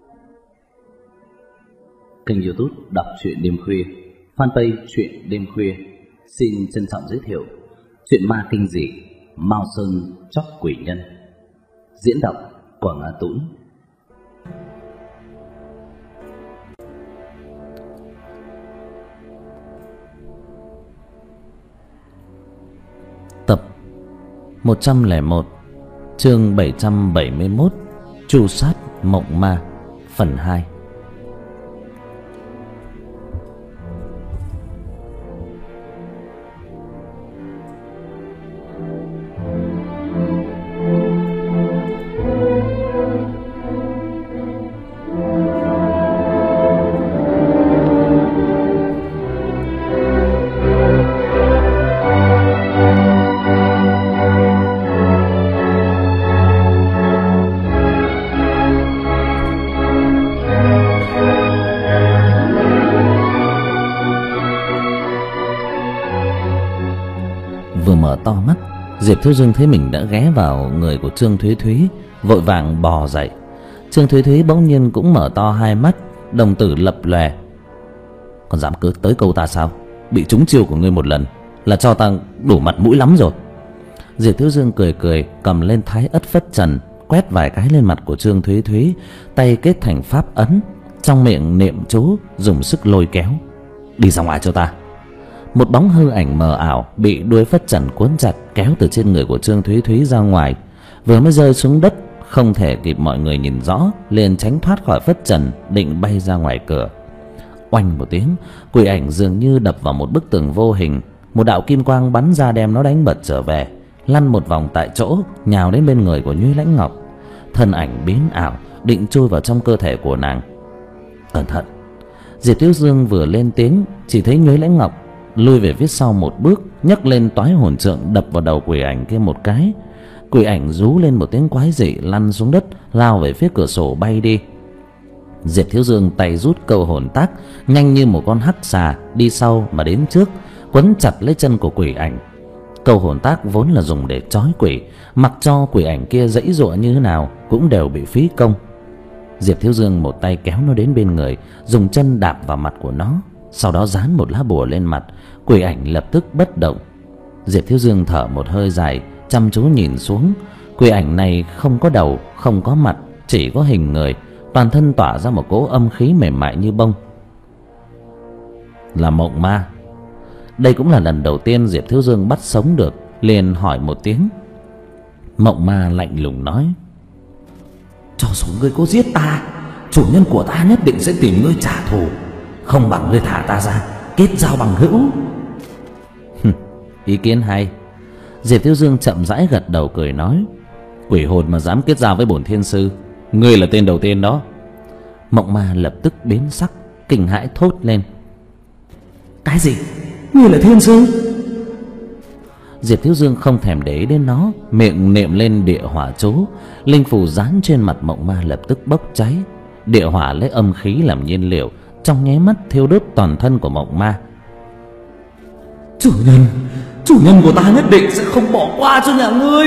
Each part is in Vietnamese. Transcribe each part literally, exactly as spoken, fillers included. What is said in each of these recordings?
Kênh YouTube đọc truyện đêm khuya, fanpage truyện đêm khuya xin trân trọng giới thiệu truyện ma kinh dị Mao Sơn Chóc Quỷ Nhân. Diễn đọc Quảng Á Tũng. Tập một trăm lẻ một, chương bảy trăm bảy mươi mốt, Tru sát mộng ma, phần hai. Vừa mở to mắt, Diệp Thiếu Dương thấy mình đã ghé vào người của Trương Thúy Thúy, vội vàng bò dậy. Trương Thúy Thúy bỗng nhiên cũng mở to hai mắt, đồng tử lập lòe. Còn dám cứ tới câu ta sao? Bị trúng chiêu của ngươi một lần là cho ta đủ mặt mũi lắm rồi. Diệp Thiếu Dương cười cười, cầm lên thái ất phất trần, quét vài cái lên mặt của Trương Thúy Thúy, tay kết thành pháp ấn, trong miệng niệm chú, dùng sức lôi kéo. Đi ra ngoài cho ta. Một bóng hư ảnh mờ ảo bị đuôi phất trần cuốn chặt, kéo từ trên người của Trương Thúy Thúy ra ngoài. Vừa mới rơi xuống đất, không thể kịp mọi người nhìn rõ, liền tránh thoát khỏi phất trần, định bay ra ngoài cửa. Oanh một tiếng, quỷ ảnh dường như đập vào một bức tường vô hình. Một đạo kim quang bắn ra đem nó đánh bật trở về, lăn một vòng tại chỗ, nhào đến bên người của Nhuế Lãnh Ngọc. Thân ảnh biến ảo, định chui vào trong cơ thể của nàng. Cẩn thận! Diệp Thiếu Dương vừa lên tiếng, chỉ thấy Nhuế Lãnh Ngọc lui về phía sau một bước, nhấc lên toái hồn trượng đập vào đầu quỷ ảnh kia một cái. Quỷ ảnh rú lên một tiếng quái dị, lăn xuống đất, lao về phía cửa sổ bay đi. Diệp Thiếu Dương tay rút câu hồn tác, nhanh như một con hắc xà đi sau mà đến trước, quấn chặt lấy chân của quỷ ảnh. Câu hồn tác vốn là dùng để trói quỷ, mặc cho quỷ ảnh kia giãy giụa như thế nào cũng đều bị phí công. Diệp Thiếu Dương một tay kéo nó đến bên người, dùng chân đạp vào mặt của nó, sau đó dán một lá bùa lên mặt. Quỷ ảnh lập tức bất động. Diệp Thiếu Dương thở một hơi dài, chăm chú nhìn xuống. Quỷ ảnh này không có đầu, không có mặt, chỉ có hình người, toàn thân tỏa ra một cỗ âm khí mềm mại như bông. Là mộng ma. Đây cũng là lần đầu tiên Diệp Thiếu Dương bắt sống được, liền hỏi một tiếng. Mộng ma lạnh lùng nói: cho dù ngươi cố giết ta, chủ nhân của ta nhất định sẽ tìm ngươi trả thù. Không bằng ngươi thả ta ra, kết giao bằng hữu. Ý kiến hay. Diệp Thiếu Dương chậm rãi gật đầu cười nói: quỷ hồn mà dám kết giao với bổn thiên sư, ngươi là tên đầu tiên đó. Mộng ma lập tức biến sắc, kinh hãi thốt lên: cái gì? Ngươi là thiên sư? Diệp Thiếu Dương không thèm để ý đến nó, miệng niệm lên địa hỏa chú. Linh phù dán trên mặt mộng ma lập tức bốc cháy. Địa hỏa lấy âm khí làm nhiên liệu, trong nháy mắt thiêu đốt toàn thân của mộng ma. Chủ nhân, chủ nhân của ta nhất định sẽ không bỏ qua cho nhà ngươi.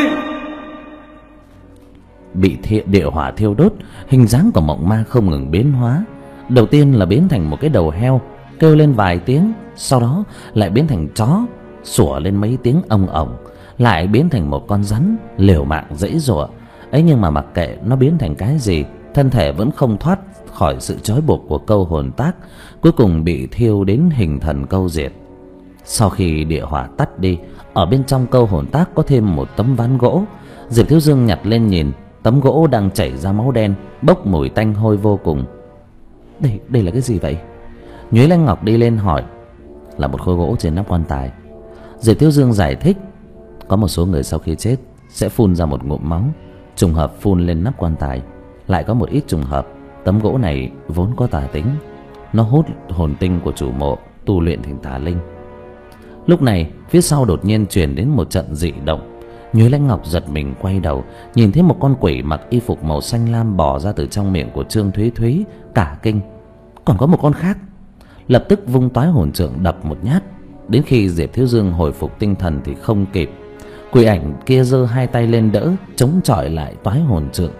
Bị thiện địa hỏa thiêu đốt, hình dáng của mộng ma không ngừng biến hóa. Đầu tiên là biến thành một cái đầu heo, kêu lên vài tiếng, sau đó lại biến thành chó, sủa lên mấy tiếng ong ong, lại biến thành một con rắn liều mạng giãy giụa. Ấy nhưng mà mặc kệ nó biến thành cái gì, thân thể vẫn không thoát khỏi sự trói buộc của câu hồn tác, cuối cùng bị thiêu đến hình thần câu diệt. Sau khi địa hỏa tắt đi, ở bên trong câu hồn tác có thêm một tấm ván gỗ. Diệp Thiếu Dương nhặt lên nhìn, tấm gỗ đang chảy ra máu đen, bốc mùi tanh hôi vô cùng. Đây, đây là cái gì vậy? Nhuế Lãnh Ngọc đi lên hỏi. Là một khối gỗ trên nắp quan tài. Diệp Thiếu Dương giải thích: có một số người sau khi chết sẽ phun ra một ngụm máu, trùng hợp phun lên nắp quan tài. Lại có một ít trùng hợp, tấm gỗ này vốn có tà tính, nó hút hồn tinh của chủ mộ, tu luyện thành tà linh. Lúc này phía sau đột nhiên truyền đến một trận dị động. Nhuế Lãnh Ngọc giật mình quay đầu, nhìn thấy một con quỷ mặc y phục màu xanh lam bò ra từ trong miệng của Trương Thúy Thúy, cả kinh. Còn có một con khác. Lập tức vung toái hồn trượng đập một nhát. Đến khi Diệp Thiếu Dương hồi phục tinh thần thì không kịp. Quỷ ảnh kia giơ hai tay lên đỡ, chống chọi lại toái hồn trượng.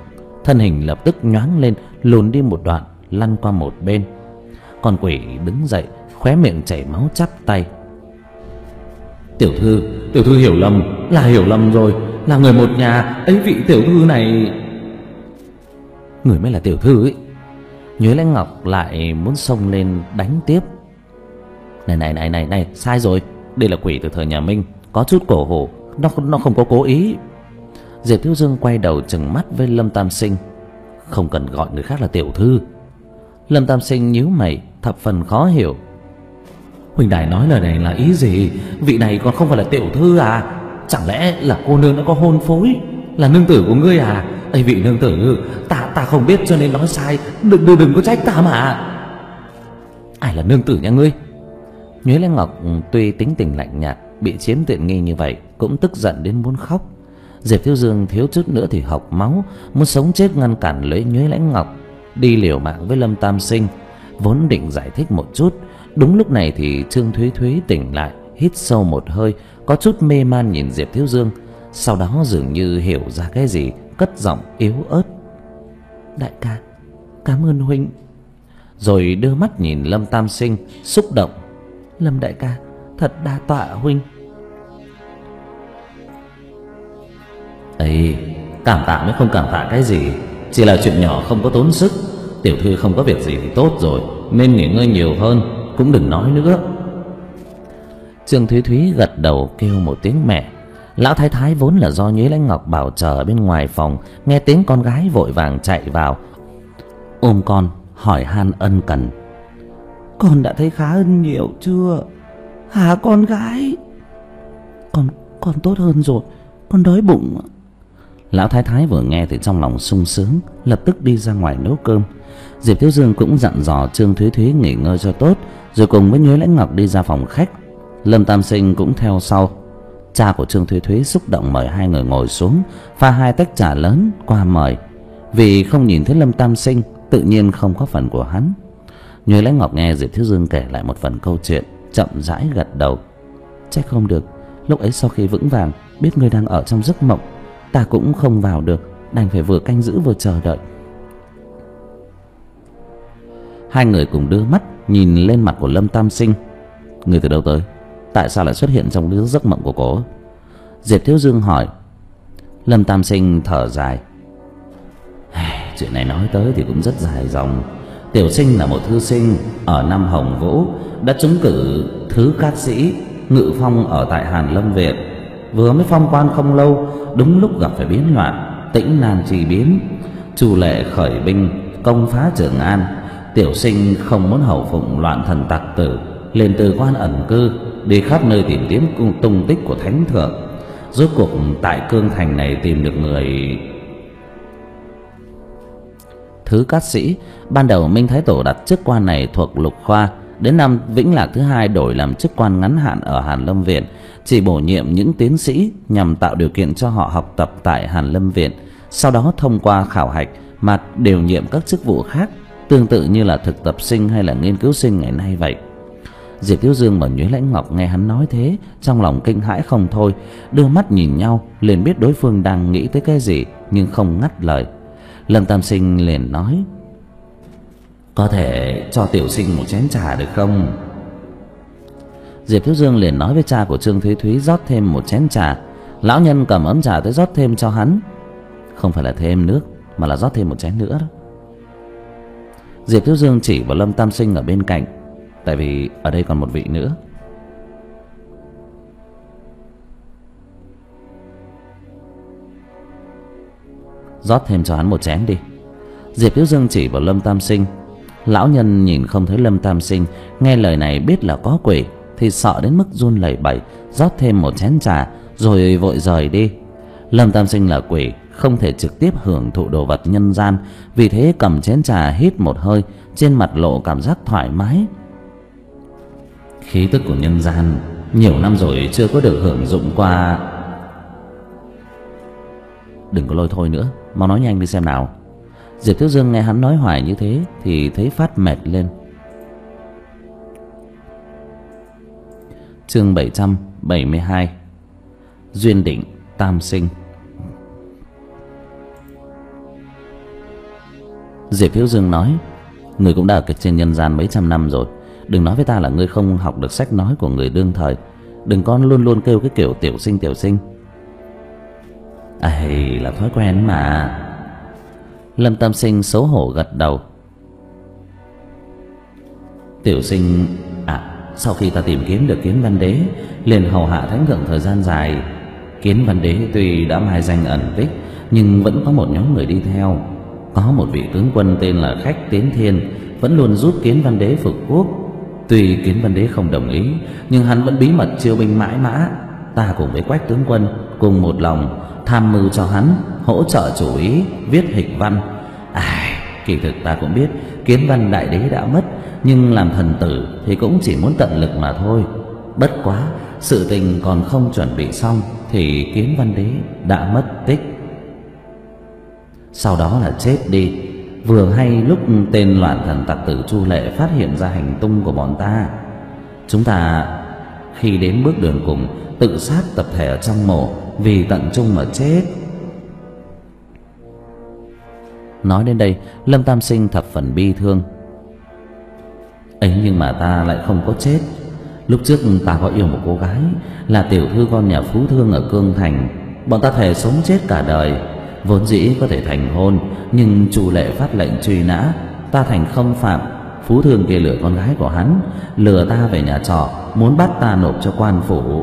thân hình lập tức nhoáng lên, lùn đi một đoạn, lăn qua một bên. Con quỷ đứng dậy, khóe miệng chảy máu, chắp tay: "Tiểu thư, tiểu thư hiểu lầm, là hiểu lầm rồi, là người một nhà ấy, vị tiểu thư này." "Người mới là tiểu thư ấy." Nhuế Lãnh Ngọc lại muốn xông lên đánh tiếp. Này này này này này, sai rồi, đây là quỷ từ thời nhà Minh, có chút cổ hủ, nó nó không có cố ý. Diệp Thiếu Dương quay đầu trừng mắt với Lâm Tam Sinh: "Không cần gọi người khác là tiểu thư." Lâm Tam Sinh nhíu mày, thập phần khó hiểu: "Huynh đài nói lời này là ý gì? Vị này còn không phải là tiểu thư à? Chẳng lẽ là cô nương đã có hôn phối, là nương tử của ngươi à? Ây, vị nương tử, ta ta không biết cho nên nói sai, đừng đừng đừng có trách ta mà." "Ai là nương tử nhà ngươi?" Nhuế Lãnh Ngọc tuy tính tình lạnh nhạt, bị chiếm tiện nghi như vậy cũng tức giận đến muốn khóc. Diệp Thiếu Dương thiếu chút nữa thì hộc máu, muốn sống chết ngăn cản lấy Nhuế Lãnh Ngọc đi liều mạng với Lâm Tam Sinh. Vốn định giải thích một chút, đúng lúc này thì Trương Thúy Thúy tỉnh lại, hít sâu một hơi, có chút mê man nhìn Diệp Thiếu Dương, sau đó dường như hiểu ra cái gì, cất giọng yếu ớt: "Đại ca, cảm ơn huynh." Rồi đưa mắt nhìn Lâm Tam Sinh, xúc động: "Lâm đại ca, thật đa tạ huynh." "Ấy, cảm tạ mới không cảm tạ cái gì, chỉ là chuyện nhỏ không có tốn sức. Tiểu thư không có việc gì thì tốt rồi, nên nghỉ ngơi nhiều hơn, cũng đừng nói nữa." Trương Thúy Thúy gật đầu kêu một tiếng mẹ. Lão thái thái vốn là do Nhuế Lãnh Ngọc bảo chờ bên ngoài phòng, nghe tiếng con gái vội vàng chạy vào, ôm con hỏi han ân cần: "Con đã thấy khá hơn nhiều chưa hả con gái?" Con con tốt hơn rồi, con đói bụng." Lão thái thái vừa nghe thì trong lòng sung sướng, lập tức đi ra ngoài nấu cơm. Diệp Thiếu Dương cũng dặn dò Trương Thúy Thúy nghỉ ngơi cho tốt, rồi cùng với Nhuế Lãnh Ngọc đi ra phòng khách. Lâm Tam Sinh cũng theo sau. Cha của Trương Thúy Thúy xúc động mời hai người ngồi xuống, pha hai tách trà lớn qua mời. Vì không nhìn thấy Lâm Tam Sinh, tự nhiên không có phần của hắn. Nhuế Lãnh Ngọc nghe Diệp Thiếu Dương kể lại một phần câu chuyện, chậm rãi gật đầu: "Trách không được, lúc ấy sau khi vững vàng biết ngươi đang ở trong giấc mộng, ta cũng không vào được, đành phải vừa canh giữ vừa chờ đợi." Hai người cùng đưa mắt nhìn lên mặt của Lâm Tam Sinh: "Người từ đâu tới? Tại sao lại xuất hiện trong giấc mộng của cô?" Diệp Thiếu Dương hỏi. Lâm Tam Sinh thở dài: "Chuyện này nói tới thì cũng rất dài dòng. Tiểu sinh là một thư sinh ở năm Hồng Vũ, đã trúng cử thứ cát sĩ, ngự phong ở tại Hàn Lâm Viện. Vừa mới phong quan không lâu, đúng lúc gặp phải biến loạn, Tĩnh Nan chi biến, Chu Lệ khởi binh công phá Trường An. Tiểu sinh không muốn hầu phụng loạn thần tặc tử, liền từ quan ẩn cư, đi khắp nơi tìm kiếm tung tích của thánh thượng. Rốt cuộc tại Cương Thành này tìm được người..." Thứ cát sĩ, ban đầu Minh Thái Tổ đặt chức quan này thuộc Lục Khoa, đến năm Vĩnh Lạc thứ hai đổi làm chức quan ngắn hạn ở Hàn Lâm Viện, chỉ bổ nhiệm những tiến sĩ nhằm tạo điều kiện cho họ học tập tại Hàn Lâm Viện, sau đó thông qua khảo hạch mà điều nhiệm các chức vụ khác, tương tự như là thực tập sinh hay là nghiên cứu sinh ngày nay vậy. Diệp Thiếu Dương và Nhuế Lãnh Ngọc nghe hắn nói thế, trong lòng kinh hãi không thôi, đưa mắt nhìn nhau liền biết đối phương đang nghĩ tới cái gì, nhưng không ngắt lời. Lâm Tam Sinh liền nói: "Có thể cho tiểu sinh một chén trà được không?" Diệp Thiếu Dương liền nói với cha của Trương Thúy Thúy rót thêm một chén trà. Lão nhân cầm ấm trà tới rót thêm cho hắn. Không phải là thêm nước, mà là rót thêm một chén nữa đó. Diệp Thiếu Dương chỉ vào Lâm Tam Sinh ở bên cạnh, tại vì ở đây còn một vị nữa. "Rót thêm cho hắn một chén đi." Diệp Thiếu Dương chỉ vào Lâm Tam Sinh. Lão nhân nhìn không thấy Lâm Tam Sinh, nghe lời này biết là có quỷ, thì sợ đến mức run lẩy bẩy, rót thêm một chén trà rồi vội rời đi. Lâm Tam Sinh là quỷ, không thể trực tiếp hưởng thụ đồ vật nhân gian, vì thế cầm chén trà hít một hơi, trên mặt lộ cảm giác thoải mái. Khí tức của nhân gian nhiều năm rồi chưa có được hưởng dụng qua. Đừng có lôi thôi nữa, mau nói nhanh đi xem nào. Diệp Thiếu Dương nghe hắn nói hoài như thế thì thấy phát mệt lên. Chương bảy trăm bảy mươi hai. Duyên định tam sinh. Diệp Thiếu Dương nói: Người cũng đã ở trên nhân gian mấy trăm năm rồi, đừng nói với ta là ngươi không học được sách nói của người đương thời. Đừng con luôn luôn kêu cái kiểu tiểu sinh tiểu sinh. Ây, là thói quen mà. Lâm Tam Sinh xấu hổ gật đầu. Tiểu sinh à, sau khi ta tìm kiếm được Kiến Văn Đế, liền hầu hạ thánh thượng thời gian dài. Kiến Văn Đế tuy đã mai danh ẩn tích, nhưng vẫn có một nhóm người đi theo. Có một vị tướng quân tên là Khách Tiến Thiên vẫn luôn giúp Kiến Văn Đế phục quốc. Tuy Kiến Văn Đế không đồng ý, nhưng hắn vẫn bí mật chiêu binh mãi mã. Ta cùng với Quách tướng quân cùng một lòng tham mưu cho hắn, hỗ trợ chủ ý viết hịch văn. À, kỳ thực ta cũng biết Kiến Văn Đại Đế đã mất, nhưng làm thần tử thì cũng chỉ muốn tận lực mà thôi. Bất quá sự tình còn không chuẩn bị xong thì Kiến Văn Đế đã mất tích. Sau đó là chết đi. Vừa hay lúc tên loạn thần tặc tử Chu Lệ phát hiện ra hành tung của bọn ta, chúng ta khi đến bước đường cùng tự sát tập thể ở trong mộ, vì tận trung mà chết. Nói đến đây, Lâm Tam Sinh thập phần bi thương. Ấy nhưng mà ta lại không có chết. Lúc trước ta có yêu một cô gái là tiểu thư con nhà phú thương ở Cương Thành. Bọn ta thề sống chết cả đời, vốn dĩ có thể thành hôn, nhưng Chu Lệ phát lệnh truy nã, ta thành không phạm. Phú thương kia lừa con gái của hắn, lừa ta về nhà trọ, muốn bắt ta nộp cho quan phủ.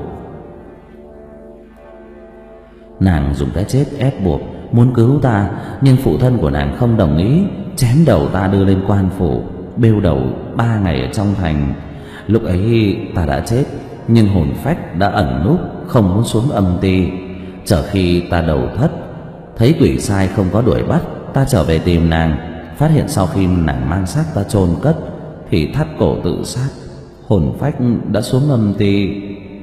Nàng dùng cái chết ép buộc muốn cứu ta, nhưng phụ thân của nàng không đồng ý, chém đầu ta đưa lên quan phủ, bêu đầu ba ngày ở trong thành. Lúc ấy ta đã chết, nhưng hồn phách đã ẩn núp, không muốn xuống âm ti. Chờ khi ta đầu thất, thấy quỷ sai không có đuổi bắt, ta trở về tìm nàng, phát hiện sau khi nàng mang xác ta chôn cất thì thắt cổ tự sát, hồn phách đã xuống âm ti.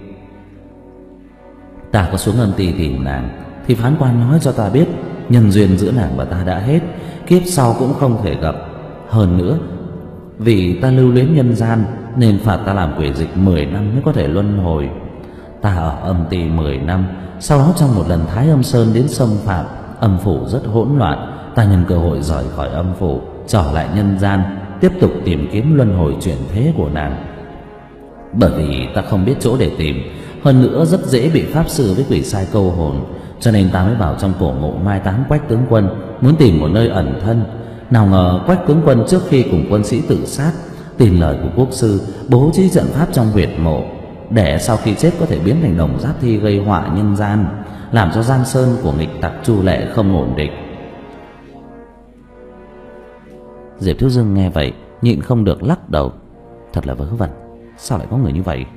Ta có xuống âm ti tìm nàng thì phán quan nói cho ta biết nhân duyên giữa nàng và ta đã hết, kiếp sau cũng không thể gặp. Hơn nữa, vì ta lưu luyến nhân gian nên phạt ta làm quỷ dịch mười năm mới có thể luân hồi. Ta ở âm ti mười năm, sau đó trong một lần Thái Âm Sơn đến xâm phạm, âm phủ rất hỗn loạn. Ta nhân cơ hội rời khỏi âm phủ, trở lại nhân gian, tiếp tục tìm kiếm luân hồi chuyển thế của nàng. Bởi vì ta không biết chỗ để tìm, hơn nữa rất dễ bị pháp sư với quỷ sai câu hồn, cho nên ta mới vào trong cổ mộ mai táng Quách tướng quân, muốn tìm một nơi ẩn thân. Nào ngờ Quách tướng quân trước khi cùng quân sĩ tự sát, tin lời của quốc sư bố trí trận pháp trong huyệt mộ, để sau khi chết có thể biến thành đồng giáp thi gây họa nhân gian, làm cho giang sơn của nghịch tặc Chu Lệ không ổn định. Diệp Thiếu Dương nghe vậy nhịn không được lắc đầu. Thật là vớ vẩn, sao lại có người như vậy?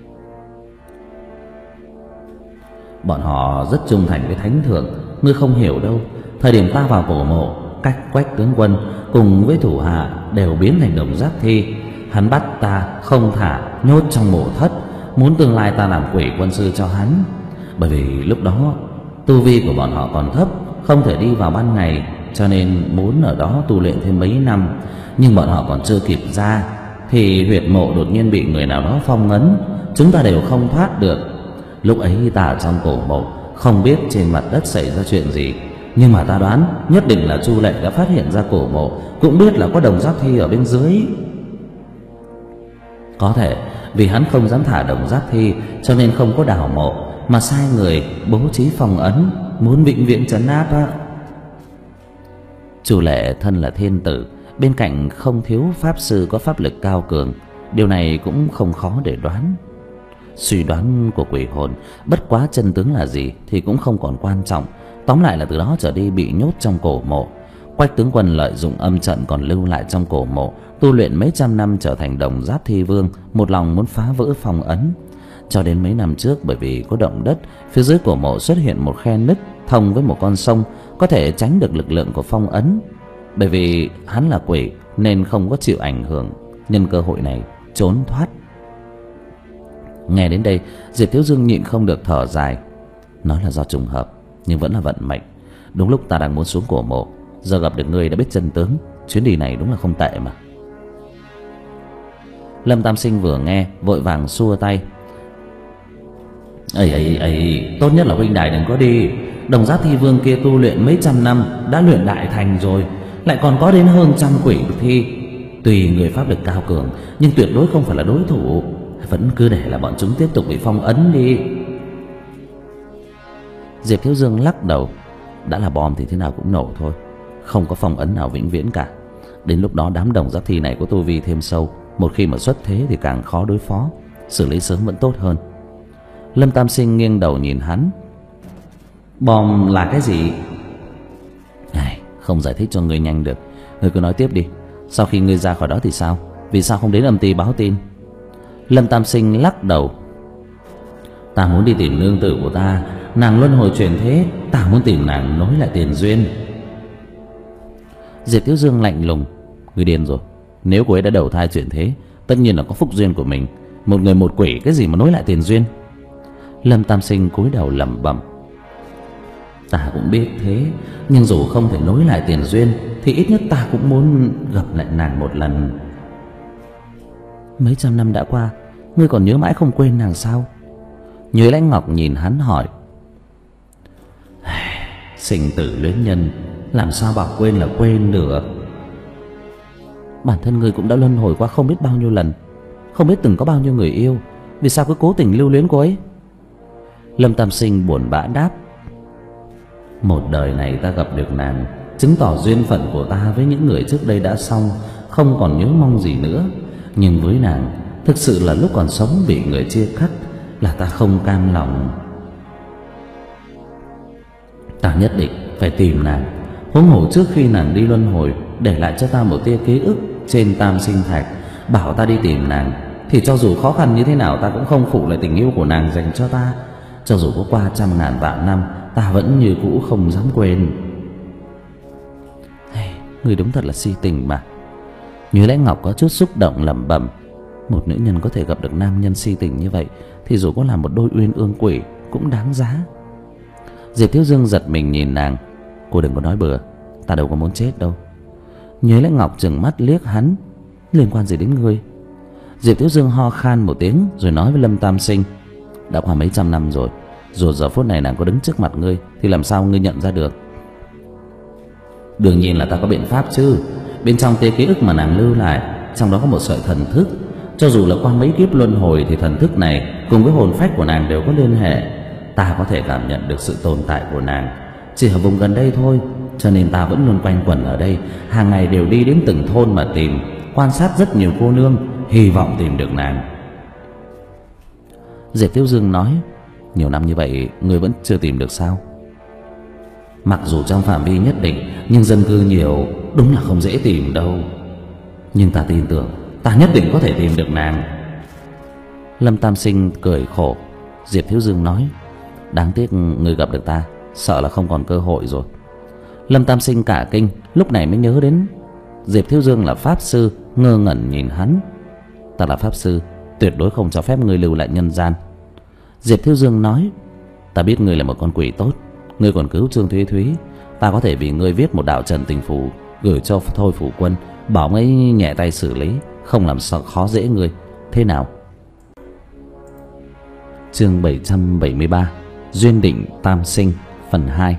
Bọn họ rất trung thành với thánh thượng, ngươi không hiểu đâu. Thời điểm ta vào cổ mộ, cách Quách tướng quân cùng với thủ hạ đều biến thành đồng giáp thi. Hắn bắt ta không thả, nhốt trong mộ thất, muốn tương lai ta làm quỷ quân sư cho hắn. Bởi vì lúc đó tu vi của bọn họ còn thấp, không thể đi vào ban ngày, cho nên muốn ở đó tu luyện thêm mấy năm. Nhưng bọn họ còn chưa kịp ra thì huyệt mộ đột nhiên bị người nào đó phong ấn, chúng ta đều không thoát được. Lúc ấy ta ở trong cổ mộ, không biết trên mặt đất xảy ra chuyện gì, nhưng mà ta đoán nhất định là Chu Lệ đã phát hiện ra cổ mộ, cũng biết là có đồng giáp thi ở bên dưới. Có thể vì hắn không dám thả đồng giáp thi, cho nên không có đào mộ, mà sai người bố trí phong ấn, muốn vĩnh viễn trấn áp á. Chu Lệ thân là thiên tử, bên cạnh không thiếu pháp sư có pháp lực cao cường, điều này cũng không khó để đoán. Suy đoán của quỷ hồn, bất quá chân tướng là gì thì cũng không còn quan trọng. Tóm lại là từ đó trở đi bị nhốt trong cổ mộ. Quách tướng quân lợi dụng âm trận còn lưu lại trong cổ mộ, tu luyện mấy trăm năm trở thành đồng giáp thi vương, một lòng muốn phá vỡ phong ấn. Cho đến mấy năm trước, bởi vì có động đất, phía dưới cổ mộ xuất hiện một khe nứt thông với một con sông, có thể tránh được lực lượng của phong ấn. Bởi vì hắn là quỷ nên không có chịu ảnh hưởng, nhân cơ hội này trốn thoát. Nghe đến đây, Diệp Thiếu Dương nhịn không được thở dài. Nói là do trùng hợp, nhưng vẫn là vận mệnh. Đúng lúc ta đang muốn xuống cổ mộ, giờ gặp được ngươi đã biết chân tướng, chuyến đi này đúng là không tệ mà. Lâm Tam Sinh vừa nghe vội vàng xua tay. Ấy ấy ấy, tốt nhất là huynh đài đừng có đi. Đồng giáp thi vương kia tu luyện mấy trăm năm, đã luyện đại thành rồi. lại còn có đến hơn trăm quỷ thi. Tuy người pháp lực cao cường, nhưng tuyệt đối không phải là đối thủ. Vẫn cứ để là bọn chúng tiếp tục bị phong ấn đi. Diệp Thiếu Dương lắc đầu. Đã là bom thì thế nào cũng nổ thôi, không có phong ấn nào vĩnh viễn cả. Đến lúc đó đám đồng giác thi này có tu vi thêm sâu, một khi mà xuất thế thì càng khó đối phó. Xử lý sớm vẫn tốt hơn. Lâm Tam Sinh nghiêng đầu nhìn hắn. Bom là cái gì? Ai, không giải thích cho ngươi nhanh được. Ngươi cứ nói tiếp đi. Sau khi ngươi ra khỏi đó thì sao? Vì sao không đến âm ty báo tin? Lâm Tam Sinh lắc đầu. Ta muốn đi tìm nương tử của ta, nàng luân hồi chuyển thế. Ta muốn tìm nàng nối lại tiền duyên. Diệp Thiếu Dương lạnh lùng. Ngươi điên rồi. Nếu cô ấy đã đầu thai chuyển thế, tất nhiên là có phúc duyên của mình. Một người một quỷ cái gì mà nối lại tiền duyên? Lâm Tam Sinh cúi đầu lẩm bẩm. Ta cũng biết thế, nhưng dù không thể nối lại tiền duyên thì ít nhất ta cũng muốn gặp lại nàng một lần. Mấy trăm năm đã qua, ngươi còn nhớ mãi không quên nàng sao? Nhuế Lãnh Ngọc nhìn hắn hỏi. Sinh tử luyến nhân, làm sao bảo quên là quên được. Bản thân ngươi cũng đã luân hồi qua không biết bao nhiêu lần, không biết từng có bao nhiêu người yêu, vì sao cứ cố tình lưu luyến cô ấy? Lâm Tam Sinh buồn bã đáp. Một đời này ta gặp được nàng, chứng tỏ duyên phận của ta với những người trước đây đã xong, không còn nhớ mong gì nữa. Nhưng với nàng, thực sự là lúc còn sống bị người chia cắt, là ta không cam lòng. Ta nhất định phải tìm nàng. Huống hồ trước khi nàng đi luân hồi, để lại cho ta một tia ký ức trên tam sinh thạch, bảo ta đi tìm nàng, thì cho dù khó khăn như thế nào ta cũng không phụ lại tình yêu của nàng dành cho ta. Cho dù có qua trăm ngàn vạn năm, ta vẫn như cũ không dám quên. Hey, người đúng thật là si tình mà. Như Lãnh Ngọc có chút xúc động lẩm bẩm. Một nữ nhân có thể gặp được nam nhân si tình như vậy thì dù có là một đôi uyên ương quỷ cũng đáng giá. Diệp Thiếu Dương giật mình nhìn nàng. Cô đừng có nói bừa, ta đâu có muốn chết đâu. Như Lãnh Ngọc trừng mắt liếc hắn. Liên quan gì đến ngươi? Diệp Thiếu Dương ho khan một tiếng rồi nói với Lâm Tam Sinh. Đã qua mấy trăm năm rồi, dù giờ phút này nàng có đứng trước mặt ngươi thì làm sao ngươi nhận ra được? Đương nhiên là ta có biện pháp chứ. Bên trong tia ký ức mà nàng lưu lại, trong đó có một sợi thần thức. Cho dù là qua mấy kiếp luân hồi thì thần thức này cùng với hồn phách của nàng đều có liên hệ. Ta có thể cảm nhận được sự tồn tại của nàng chỉ ở vùng gần đây thôi, cho nên ta vẫn luôn quanh quẩn ở đây, hàng ngày đều đi đến từng thôn mà tìm, quan sát rất nhiều cô nương, hy vọng tìm được nàng. Diệp Thiếu Dương nói. Nhiều năm như vậy ngươi vẫn chưa tìm được sao? Mặc dù trong phạm vi nhất định, nhưng dân cư nhiều, đúng là không dễ tìm đâu. Nhưng ta tin tưởng ta nhất định có thể tìm được nàng. Lâm Tam Sinh cười khổ. Diệp Thiếu Dương nói. Đáng tiếc ngươi gặp được ta, sợ là không còn cơ hội rồi. Lâm Tam Sinh cả kinh, lúc này mới nhớ đến Diệp Thiếu Dương là pháp sư, ngơ ngẩn nhìn hắn. Ta là pháp sư, tuyệt đối không cho phép ngươi lưu lại nhân gian. Diệp Thiếu Dương nói. Ta biết ngươi là một con quỷ tốt, ngươi còn cứu Trương Thúy Thúy. Ta có thể vì ngươi viết một đạo trần tình phù gửi cho Thôi Phủ Quân, bảo ông ấy nhẹ tay xử lý, không làm sao khó dễ ngươi. Thế nào? Chương bảy trăm bảy mươi ba. Duyên định tam sinh phần hai.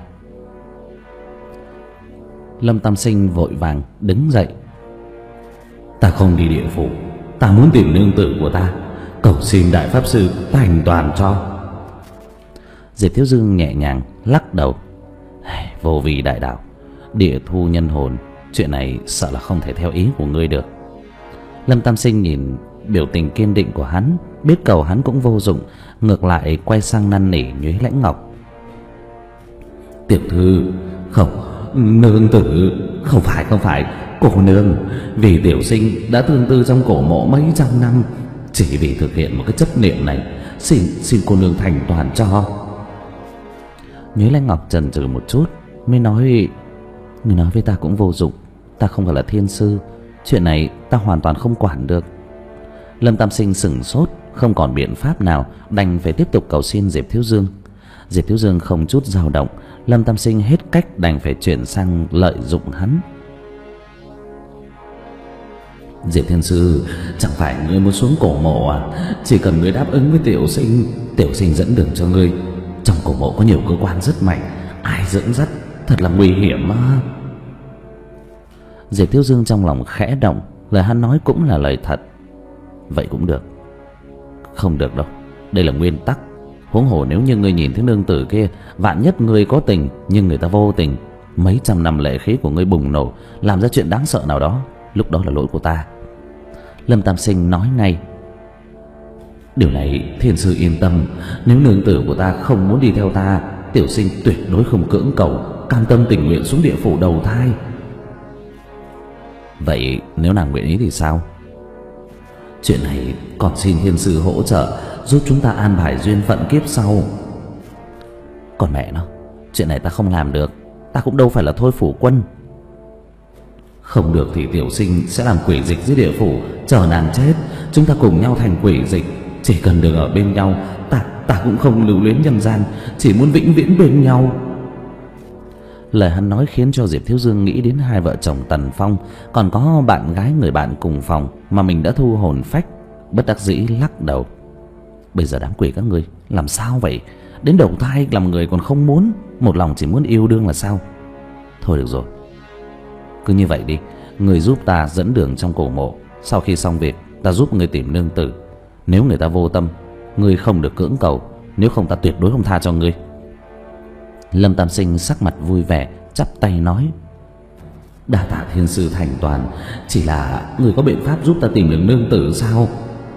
Lâm Tam Sinh vội vàng đứng dậy. Ta không đi địa phủ, ta muốn tìm nương tử của ta, cầu xin đại pháp sư thành toàn cho. Diệp Thiếu Dương nhẹ nhàng lắc đầu. Vô vi đại đạo, địa thu nhân hồn, chuyện này sợ là không thể theo ý của ngươi được. Lâm Tam Sinh nhìn biểu tình kiên định của hắn, biết cầu hắn cũng vô dụng, ngược lại quay sang năn nỉ Nhuế Lãnh Ngọc. Tiểu thư, không, nương tử, không phải không phải, cô nương, vì tiểu sinh đã tương tư trong cổ mộ mấy trăm năm, chỉ vì thực hiện một cái chấp niệm này, xin xin cô nương thành toàn cho. Nhuế Lãnh Ngọc chần chừ một chút mới nói. Người nói với ta cũng vô dụng, ta không phải là thiên sư, chuyện này ta hoàn toàn không quản được. Lâm Tam Sinh sửng sốt, không còn biện pháp nào, đành phải tiếp tục cầu xin Diệp Thiếu Dương. Diệp Thiếu Dương không chút dao động, Lâm Tam Sinh hết cách đành phải chuyển sang lợi dụng hắn. Diệp Thiên Sư, chẳng phải ngươi muốn xuống cổ mộ à? Chỉ cần ngươi đáp ứng với tiểu sinh, tiểu sinh dẫn đường cho ngươi. Trong cổ mộ có nhiều cơ quan rất mạnh, ai dẫn dắt thật là nguy hiểm á. Diệp Thiếu Dương trong lòng khẽ động, lời hắn nói cũng là lời thật. Vậy cũng được. Không được đâu, đây là nguyên tắc. Huống hồ nếu như ngươi nhìn thấy nương tử kia, vạn nhất ngươi có tình nhưng người ta vô tình, mấy trăm năm lệ khí của ngươi bùng nổ, làm ra chuyện đáng sợ nào đó, lúc đó là lỗi của ta. Lâm Tam Sinh nói ngay. Điều này thiên sư yên tâm, nếu nương tử của ta không muốn đi theo ta, tiểu sinh tuyệt đối không cưỡng cầu, cam tâm tình nguyện xuống địa phủ đầu thai. Vậy nếu nàng nguyện ý thì sao? Chuyện này còn xin thiên sư hỗ trợ, giúp chúng ta an bài duyên phận kiếp sau. Còn mẹ nó, chuyện này ta không làm được, ta cũng đâu phải là Thôi Phủ Quân. Không được thì tiểu sinh sẽ làm quỷ dịch dưới địa phủ, chờ nàng chết, chúng ta cùng nhau thành quỷ dịch. Chỉ cần được ở bên nhau, ta ta cũng không lưu luyến nhân gian, chỉ muốn vĩnh viễn bên nhau. Lời hắn nói khiến cho Diệp Thiếu Dương nghĩ đến hai vợ chồng Tần Phong, còn có bạn gái người bạn cùng phòng mà mình đã thu hồn phách, bất đắc dĩ lắc đầu. Bây giờ đám quỷ các ngươi làm sao vậy? Đến đầu thai làm người còn không muốn, một lòng chỉ muốn yêu đương là sao? Thôi được rồi, cứ như vậy đi, người giúp ta dẫn đường trong cổ mộ, sau khi xong việc ta giúp người tìm nương tử. Nếu người ta vô tâm, người không được cưỡng cầu, nếu không ta tuyệt đối không tha cho ngươi. Lâm Tam Sinh sắc mặt vui vẻ, chắp tay nói. Đa tạ thiên sư thành toàn, chỉ là người có biện pháp giúp ta tìm được nương tử sao?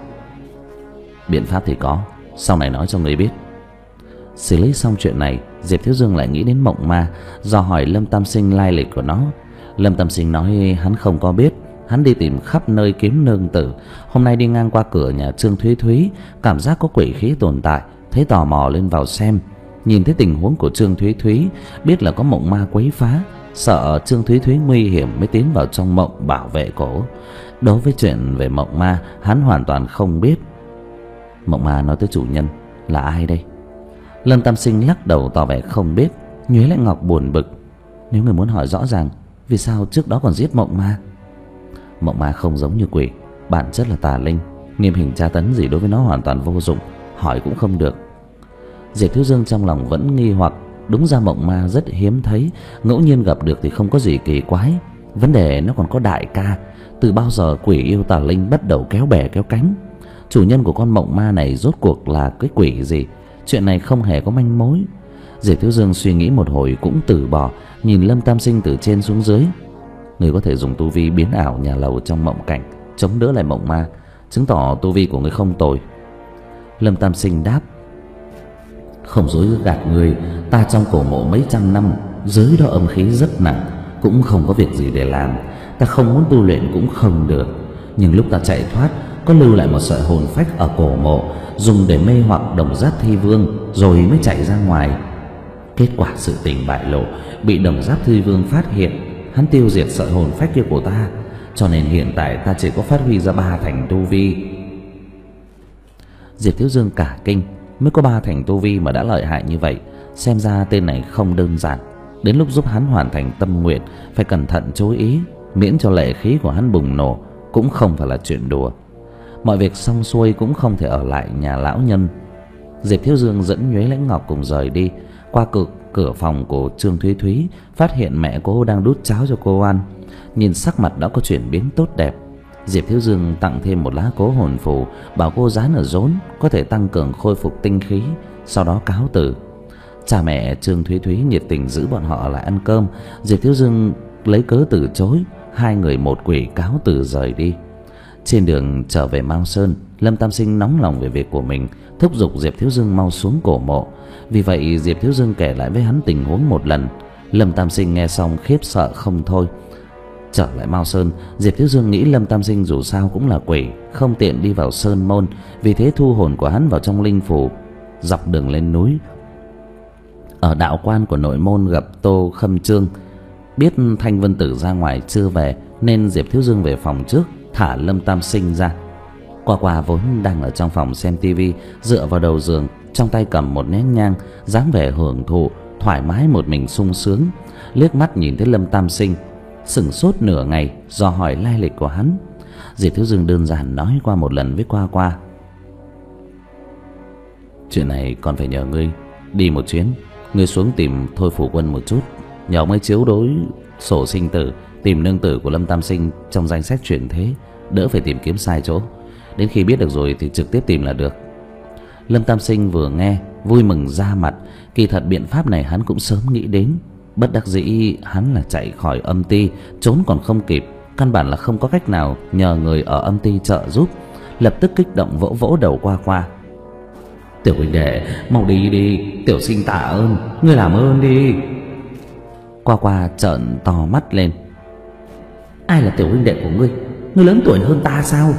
Biện pháp thì có, sau này nói cho người biết. Xử lý xong chuyện này, Diệp Thiếu Dương lại nghĩ đến mộng ma, dò hỏi Lâm Tam Sinh lai lịch của nó. Lâm Tam Sinh nói hắn không có biết, hắn đi tìm khắp nơi kiếm nương tử. Hôm nay đi ngang qua cửa nhà Trương Thúy Thúy, cảm giác có quỷ khí tồn tại, thấy tò mò lên vào xem. Nhìn thấy tình huống của Trương Thúy Thúy, biết là có mộng ma quấy phá, sợ Trương Thúy Thúy nguy hiểm mới tiến vào trong mộng bảo vệ cổ. Đối với chuyện về mộng ma, hắn hoàn toàn không biết. Mộng ma nói tới chủ nhân là ai đây? Lâm Tam Sinh lắc đầu tỏ vẻ không biết. Nhuế Lãnh Ngọc buồn bực. Nếu người muốn hỏi rõ ràng, vì sao trước đó còn giết mộng ma? Mộng ma không giống như quỷ, bản chất là tà linh, nghiêm hình tra tấn gì đối với nó hoàn toàn vô dụng, hỏi cũng không được. Diệp Thiếu Dương trong lòng vẫn nghi hoặc, đúng ra mộng ma rất hiếm thấy, ngẫu nhiên gặp được thì không có gì kỳ quái. Vấn đề nó còn có đại ca, từ bao giờ quỷ yêu tà linh bắt đầu kéo bè kéo cánh? Chủ nhân của con mộng ma này rốt cuộc là cái quỷ gì? Chuyện này không hề có manh mối. Diệp Thiếu Dương suy nghĩ một hồi cũng từ bỏ, nhìn Lâm Tam Sinh từ trên xuống dưới. Người có thể dùng tu vi biến ảo nhà lầu trong mộng cảnh chống đỡ lại mộng ma, chứng tỏ tu vi của người không tồi. Lâm Tam Sinh đáp. Không dối gạt người, ta trong cổ mộ mấy trăm năm, dưới đó âm khí rất nặng, cũng không có việc gì để làm. Ta không muốn tu luyện cũng không được, nhưng lúc ta chạy thoát, có lưu lại một sợi hồn phách ở cổ mộ, dùng để mê hoặc Đồng Giáp Thi Vương, rồi mới chạy ra ngoài. Kết quả sự tình bại lộ, bị Đồng Giáp Thi Vương phát hiện, hắn tiêu diệt sợi hồn phách kia của ta, cho nên hiện tại ta chỉ có phát huy ra ba thành tu vi. Diệp Thiếu Dương cả kinh, mới có ba thành tu vi mà đã lợi hại như vậy, xem ra tên này không đơn giản. Đến lúc giúp hắn hoàn thành tâm nguyện, phải cẩn thận chú ý, miễn cho lệ khí của hắn bùng nổ, cũng không phải là chuyện đùa. Mọi việc xong xuôi cũng không thể ở lại nhà lão nhân. Diệp Thiếu Dương dẫn Nhuế Lãnh Ngọc cùng rời đi. Qua cửa, cửa phòng của Trương Thúy Thúy, phát hiện mẹ cô đang đút cháo cho cô ăn. Nhìn sắc mặt đã có chuyển biến tốt đẹp, Diệp Thiếu Dương tặng thêm một lá cố hồn phù, bảo cô dán ở rốn, có thể tăng cường khôi phục tinh khí. Sau đó cáo từ. Cha mẹ Trương Thúy Thúy nhiệt tình giữ bọn họ lại ăn cơm. Diệp Thiếu Dương lấy cớ từ chối, hai người một quỷ cáo từ rời đi. Trên đường trở về Mao Sơn, Lâm Tam Sinh nóng lòng về việc của mình, thúc giục Diệp Thiếu Dương mau xuống cổ mộ. Vì vậy Diệp Thiếu Dương kể lại với hắn tình huống một lần. Lâm Tam Sinh nghe xong khiếp sợ không thôi. Trở lại Mao Sơn, Diệp Thiếu Dương nghĩ Lâm Tam Sinh dù sao cũng là quỷ, không tiện đi vào sơn môn, vì thế thu hồn của hắn vào trong linh phù. Dọc đường lên núi, ở đạo quan của nội môn gặp Tô Khâm Trương. Biết Thanh Vân Tử ra ngoài chưa về, nên Diệp Thiếu Dương về phòng trước, thả Lâm Tam Sinh ra. Qua Qua vốn đang ở trong phòng xem tivi, dựa vào đầu giường, trong tay cầm một nén nhang, dáng vẻ hưởng thụ, thoải mái một mình sung sướng. Liếc mắt nhìn thấy Lâm Tam Sinh, sửng sốt nửa ngày, dò hỏi lai lịch của hắn. Diệp Thiếu Dương đơn giản nói qua một lần với Qua Qua. Chuyện này còn phải nhờ ngươi đi một chuyến. Ngươi xuống tìm Thôi Phủ Quân một chút, nhờ ông ấy chiếu đối sổ sinh tử, Tìm nương tử của Lâm Tam Sinh trong danh sách chuyển thế, đỡ phải tìm kiếm sai chỗ. Đến khi biết được rồi thì trực tiếp tìm là được. Lâm Tam Sinh vừa nghe vui mừng ra mặt. Kỳ thật biện pháp này hắn cũng sớm nghĩ đến. Bất đắc dĩ hắn là chạy khỏi âm ty, trốn còn không kịp, căn bản là không có cách nào nhờ người ở âm ty trợ giúp. Lập tức kích động vỗ vỗ đầu Qua Qua. Tiểu huynh đệ, mau đi đi, tiểu sinh tạ ơn, ngươi làm ơn đi. Qua Qua trợn to mắt lên. Ai là tiểu huynh đệ của ngươi? Ngươi lớn tuổi hơn ta sao?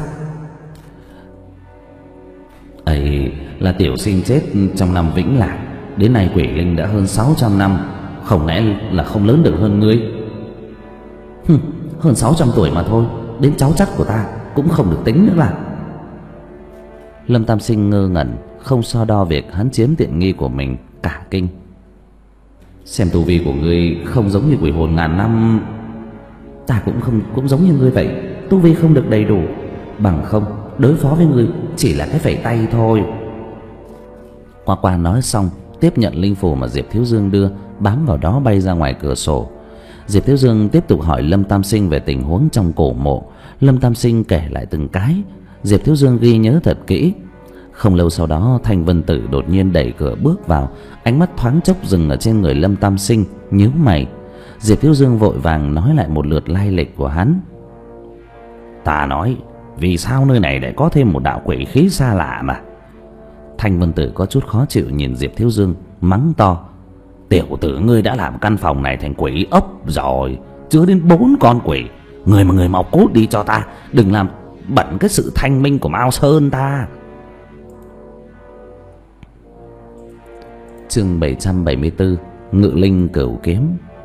Ấy là tiểu sinh chết trong năm Vĩnh Lạc, đến nay quỷ linh đã hơn sáu trăm năm, không lẽ là không lớn được hơn ngươi? Hừ, hơn sáu trăm tuổi mà thôi, đến cháu chắc của ta cũng không được tính nữa là. Lâm Tam Sinh ngơ ngẩn, không so đo việc hắn chiếm tiện nghi của mình, cả kinh. Xem tu vi của ngươi không giống như quỷ hồn ngàn năm. Ta cũng không cũng giống như ngươi vậy, tu vi không được đầy đủ, bằng không đối phó với ngươi chỉ là cái phẩy tay thôi. Qua Qua nói xong, tiếp nhận linh phù mà Diệp Thiếu Dương đưa, bám vào đó bay ra ngoài cửa sổ. Diệp Thiếu Dương tiếp tục hỏi Lâm Tam Sinh về tình huống trong cổ mộ. Lâm Tam Sinh kể lại từng cái, Diệp Thiếu Dương ghi nhớ thật kỹ. Không lâu sau đó, Thanh Vân Tử đột nhiên đẩy cửa bước vào, ánh mắt thoáng chốc dừng ở trên người Lâm Tam Sinh, nhíu mày. Diệp Thiếu Dương vội vàng nói lại một lượt lai lịch của hắn. Ta nói, vì sao nơi này lại có thêm một đạo quỷ khí xa lạ mà? Thanh Vân Tử có chút khó chịu nhìn Diệp Thiếu Dương, mắng to. Tiểu tử ngươi đã làm căn phòng này thành quỷ ốc rồi, chứa đến bốn con quỷ. Người mà người mau cút đi cho ta, đừng làm bẩn cái sự thanh minh của Mao Sơn ta. Chương bảy trăm bảy mươi tư, Ngự Linh Cửu Kiếm.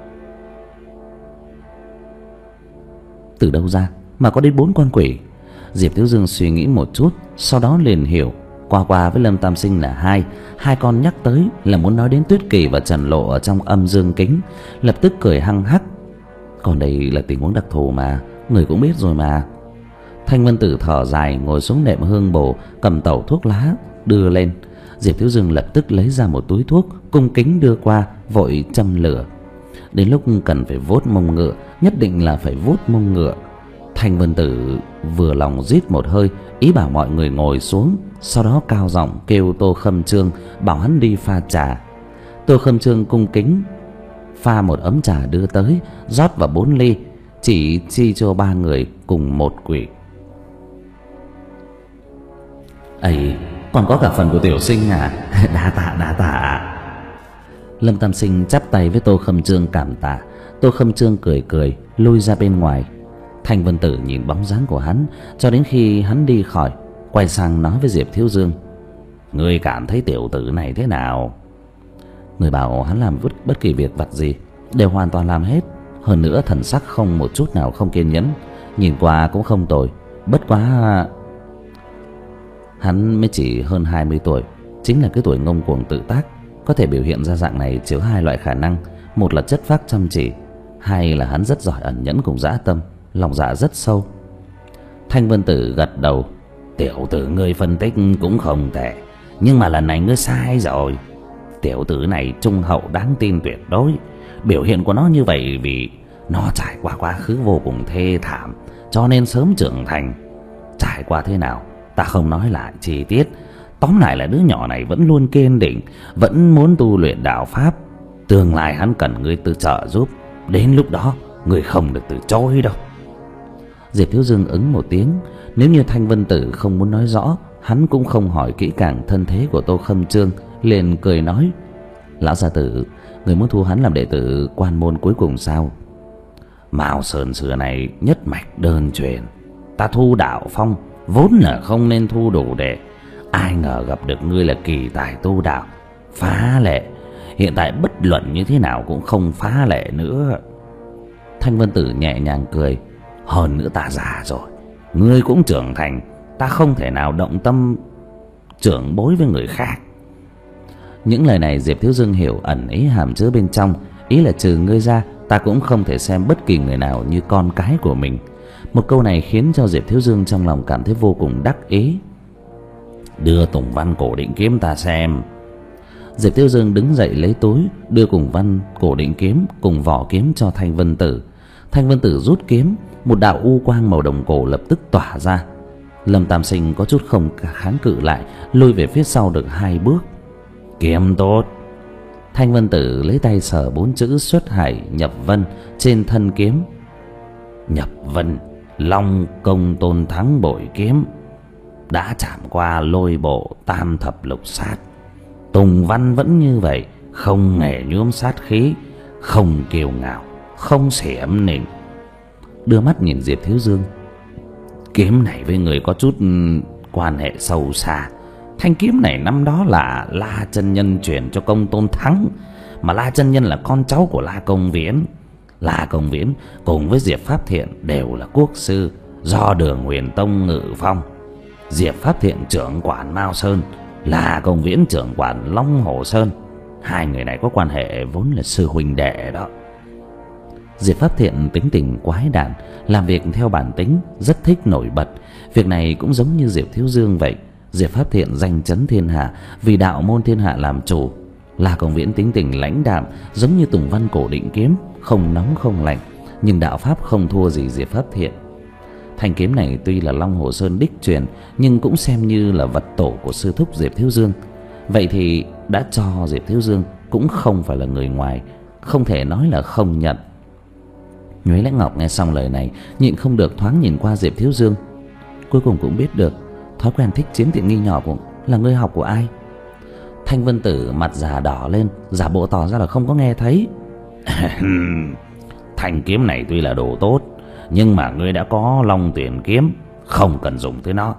Từ đâu ra mà có đến bốn con quỷ? Diệp Thiếu Dương suy nghĩ một chút, sau đó liền hiểu. Qua Qua với Lâm Tam Sinh là hai, hai con nhắc tới là muốn nói đến Tuyết Kỳ và Trần Lộ ở trong âm dương kính, lập tức cười hăng hắc. Còn đây là tình huống đặc thù mà, người cũng biết rồi mà. Thanh Vân Tử thở dài, ngồi xuống nệm hương bồ, cầm tẩu thuốc lá đưa lên. Diệp Thiếu Dương lập tức lấy ra một túi thuốc, cung kính đưa qua, vội châm lửa. Đến lúc cần phải vuốt mông ngựa, nhất định là phải vuốt mông ngựa. Thanh Vân Tử vừa lòng rít một hơi, ý bảo mọi người ngồi xuống, sau đó cao giọng kêu Tô Khâm Trương bảo hắn đi pha trà. Tô Khâm Trương cung kính pha một ấm trà đưa tới, rót vào bốn ly, chỉ chi cho ba người cùng một quỷ. Ấy, còn có cả phần của tiểu sinh à? Đa tạ đa tạ. Lâm Tam Sinh chắp tay với Tô Khâm Trương cảm tạ. Tô Khâm Trương cười cười lui ra bên ngoài. Thanh Vân Tử nhìn bóng dáng của hắn cho đến khi hắn đi khỏi, quay sang nói với Diệp Thiếu Dương. Ngươi cảm thấy tiểu tử này thế nào? Người bảo hắn làm bất, bất kỳ việc vặt gì đều hoàn toàn làm hết. Hơn nữa thần sắc không một chút nào không kiên nhẫn, nhìn qua cũng không tồi. Bất quá hắn mới chỉ hơn hai mươi tuổi, chính là cái tuổi ngông cuồng tự tác. Có thể biểu hiện ra dạng này chứa hai loại khả năng, một là chất phác chăm chỉ, hai là hắn rất giỏi ẩn nhẫn cùng dã tâm, lòng dạ rất sâu. Thanh Vân Tử gật đầu. Tiểu tử ngươi phân tích cũng không tệ, nhưng mà lần này ngươi sai rồi. Tiểu tử này trung hậu đáng tin tuyệt đối. Biểu hiện của nó như vậy vì nó trải qua quá khứ vô cùng thê thảm, cho nên sớm trưởng thành. Trải qua thế nào ta không nói lại chi tiết, tóm lại là đứa nhỏ này vẫn luôn kiên định, vẫn muốn tu luyện đạo pháp. Tương lai hắn cần ngươi từ trợ giúp, đến lúc đó ngươi không được từ chối đâu. Diệp Thiếu Dương ứng một tiếng. Nếu như Thanh Vân Tử không muốn nói rõ, hắn cũng không hỏi kỹ càng thân thế của Tô Khâm Trương, liền cười nói. Lão gia tử, người muốn thu hắn làm đệ tử quan môn cuối cùng sao? Mao Sơn xưa này nhất mạch đơn truyền, ta thu đạo phong vốn là không nên thu đủ đệ. Ai ngờ gặp được ngươi là kỳ tài tu đạo, phá lệ. Hiện tại bất luận như thế nào cũng không phá lệ nữa. Thanh Vân Tử nhẹ nhàng cười. Hơn nữa ta già rồi, ngươi cũng trưởng thành, ta không thể nào động tâm trưởng bối với người khác. Những lời này Diệp Thiếu Dương hiểu ẩn ý hàm chứa bên trong, ý là trừ ngươi ra, ta cũng không thể xem bất kỳ người nào như con cái của mình. Một câu này khiến cho Diệp Thiếu Dương trong lòng cảm thấy vô cùng đắc ý. Đưa Tùng Văn cổ định kiếm ta xem. Diệp Thiếu Dương đứng dậy lấy túi, đưa cùng văn cổ định kiếm cùng vỏ kiếm cho Thanh Vân Tử. Thanh Vân Tử rút kiếm, một đạo u quang màu đồng cổ lập tức tỏa ra. Lâm Tam Sinh có chút không kháng cự lại, lùi về phía sau được hai bước. Kiếm tốt. Thanh Vân Tử lấy tay sờ bốn chữ xuất hải nhập vân trên thân kiếm. Nhập vân, long công tôn thắng bội kiếm, đã chạm qua lôi bộ tam thập lục sát. Tùng văn vẫn như vậy, không hề nhuốm sát khí, không kiêu ngạo, không xẻ ấm nịnh. Đưa mắt nhìn Diệp Thiếu Dương. Kiếm này với người có chút quan hệ sâu xa. Thanh kiếm này năm đó là La chân nhân truyền cho công tôn thắng, mà La chân nhân là con cháu của La Công Viễn. La Công Viễn cùng với Diệp Pháp Thiện đều là quốc sư do Đường Huyền Tông ngự phong. Diệp Pháp Thiện trưởng quản Mao Sơn, La Công Viễn trưởng quản Long Hồ Sơn. Hai người này có quan hệ vốn là sư huynh đệ đó. Diệp Pháp Thiện tính tình quái đản, làm việc theo bản tính, rất thích nổi bật. Việc này cũng giống như Diệp Thiếu Dương vậy. Diệp Pháp Thiện danh chấn thiên hạ, vì đạo môn thiên hạ làm chủ. La Công Viễn tính tình lãnh đạm, giống như Tùng Văn Cổ Định kiếm, không nóng không lạnh, nhưng đạo pháp không thua gì Diệp Pháp Thiện. Thanh kiếm này tuy là Long Hồ Sơn đích truyền, nhưng cũng xem như là vật tổ của sư thúc Diệp Thiếu Dương. Vậy thì đã cho Diệp Thiếu Dương cũng không phải là người ngoài, không thể nói là không nhận. Nhuế Lãnh Ngọc nghe xong lời này, nhịn không được thoáng nhìn qua Diệp Thiếu Dương. Cuối cùng cũng biết được thói quen thích chiếm tiện nghi nhỏ cũng là ngươi học của ai. Thanh Vân Tử mặt già đỏ lên, giả bộ tỏ ra là không có nghe thấy. Thanh kiếm này tuy là đồ tốt, nhưng mà ngươi đã có Long Tuyển kiếm, không cần dùng tới nó.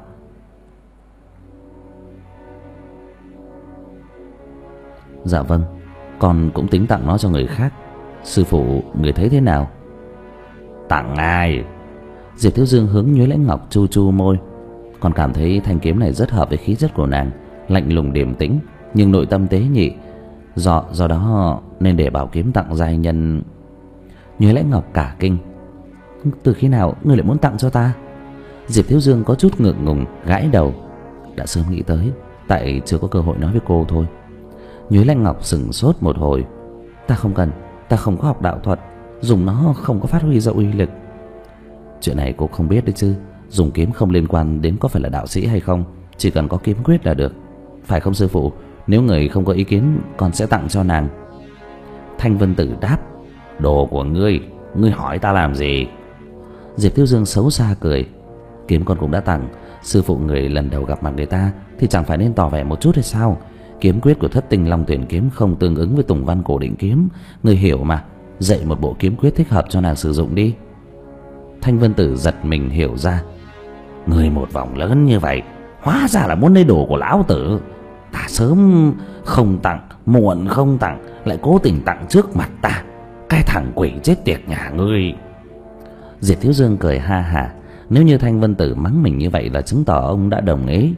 Dạ vâng, con cũng tính tặng nó cho người khác. Sư phụ, người thấy thế nào? Tặng ai? Diệp Thiếu Dương hướng Nhuế Lãnh Ngọc chu chu môi. Con cảm thấy thanh kiếm này rất hợp với khí chất của nàng, lạnh lùng điềm tĩnh nhưng nội tâm tế nhị. Do do đó nên để bảo kiếm tặng giai nhân. Nhuế Lãnh Ngọc cả kinh. Từ khi nào ngươi lại muốn tặng cho ta? Diệp Thiếu Dương có chút ngượng ngùng gãi đầu. Đã sớm nghĩ tới, tại chưa có cơ hội nói với cô thôi. Nhuế Lãnh Ngọc sững sốt một hồi. Ta không cần, ta không có học đạo thuật, dùng nó không có phát huy ra uy lực. Chuyện này cô không biết đấy chứ. Dùng kiếm không liên quan đến có phải là đạo sĩ hay không, chỉ cần có kiếm quyết là được. Phải không sư phụ? Nếu người không có ý kiến, con sẽ tặng cho nàng. Thanh Vân Tử đáp. Đồ của ngươi, ngươi hỏi ta làm gì? Diệp Thiếu Dương xấu xa cười. Kiếm con cũng đã tặng. Sư phụ người lần đầu gặp mặt người ta thì chẳng phải nên tỏ vẻ một chút hay sao? Kiếm quyết của Thất Tinh Long Tuyển kiếm không tương ứng với Tùng Văn Cổ Định kiếm, người hiểu mà. Dạy một bộ kiếm quyết thích hợp cho nàng sử dụng đi. Thanh Vân Tử giật mình hiểu ra. Người một vòng lớn như vậy, hóa ra là muốn lấy đồ của lão tử. Ta sớm không tặng, muộn không tặng, lại cố tình tặng trước mặt ta. Cái thằng quỷ chết tiệt nhà ngươi. Diệp Thiếu Dương cười ha hả. Nếu như Thanh Vân Tử mắng mình như vậy là chứng tỏ ông đã đồng ý.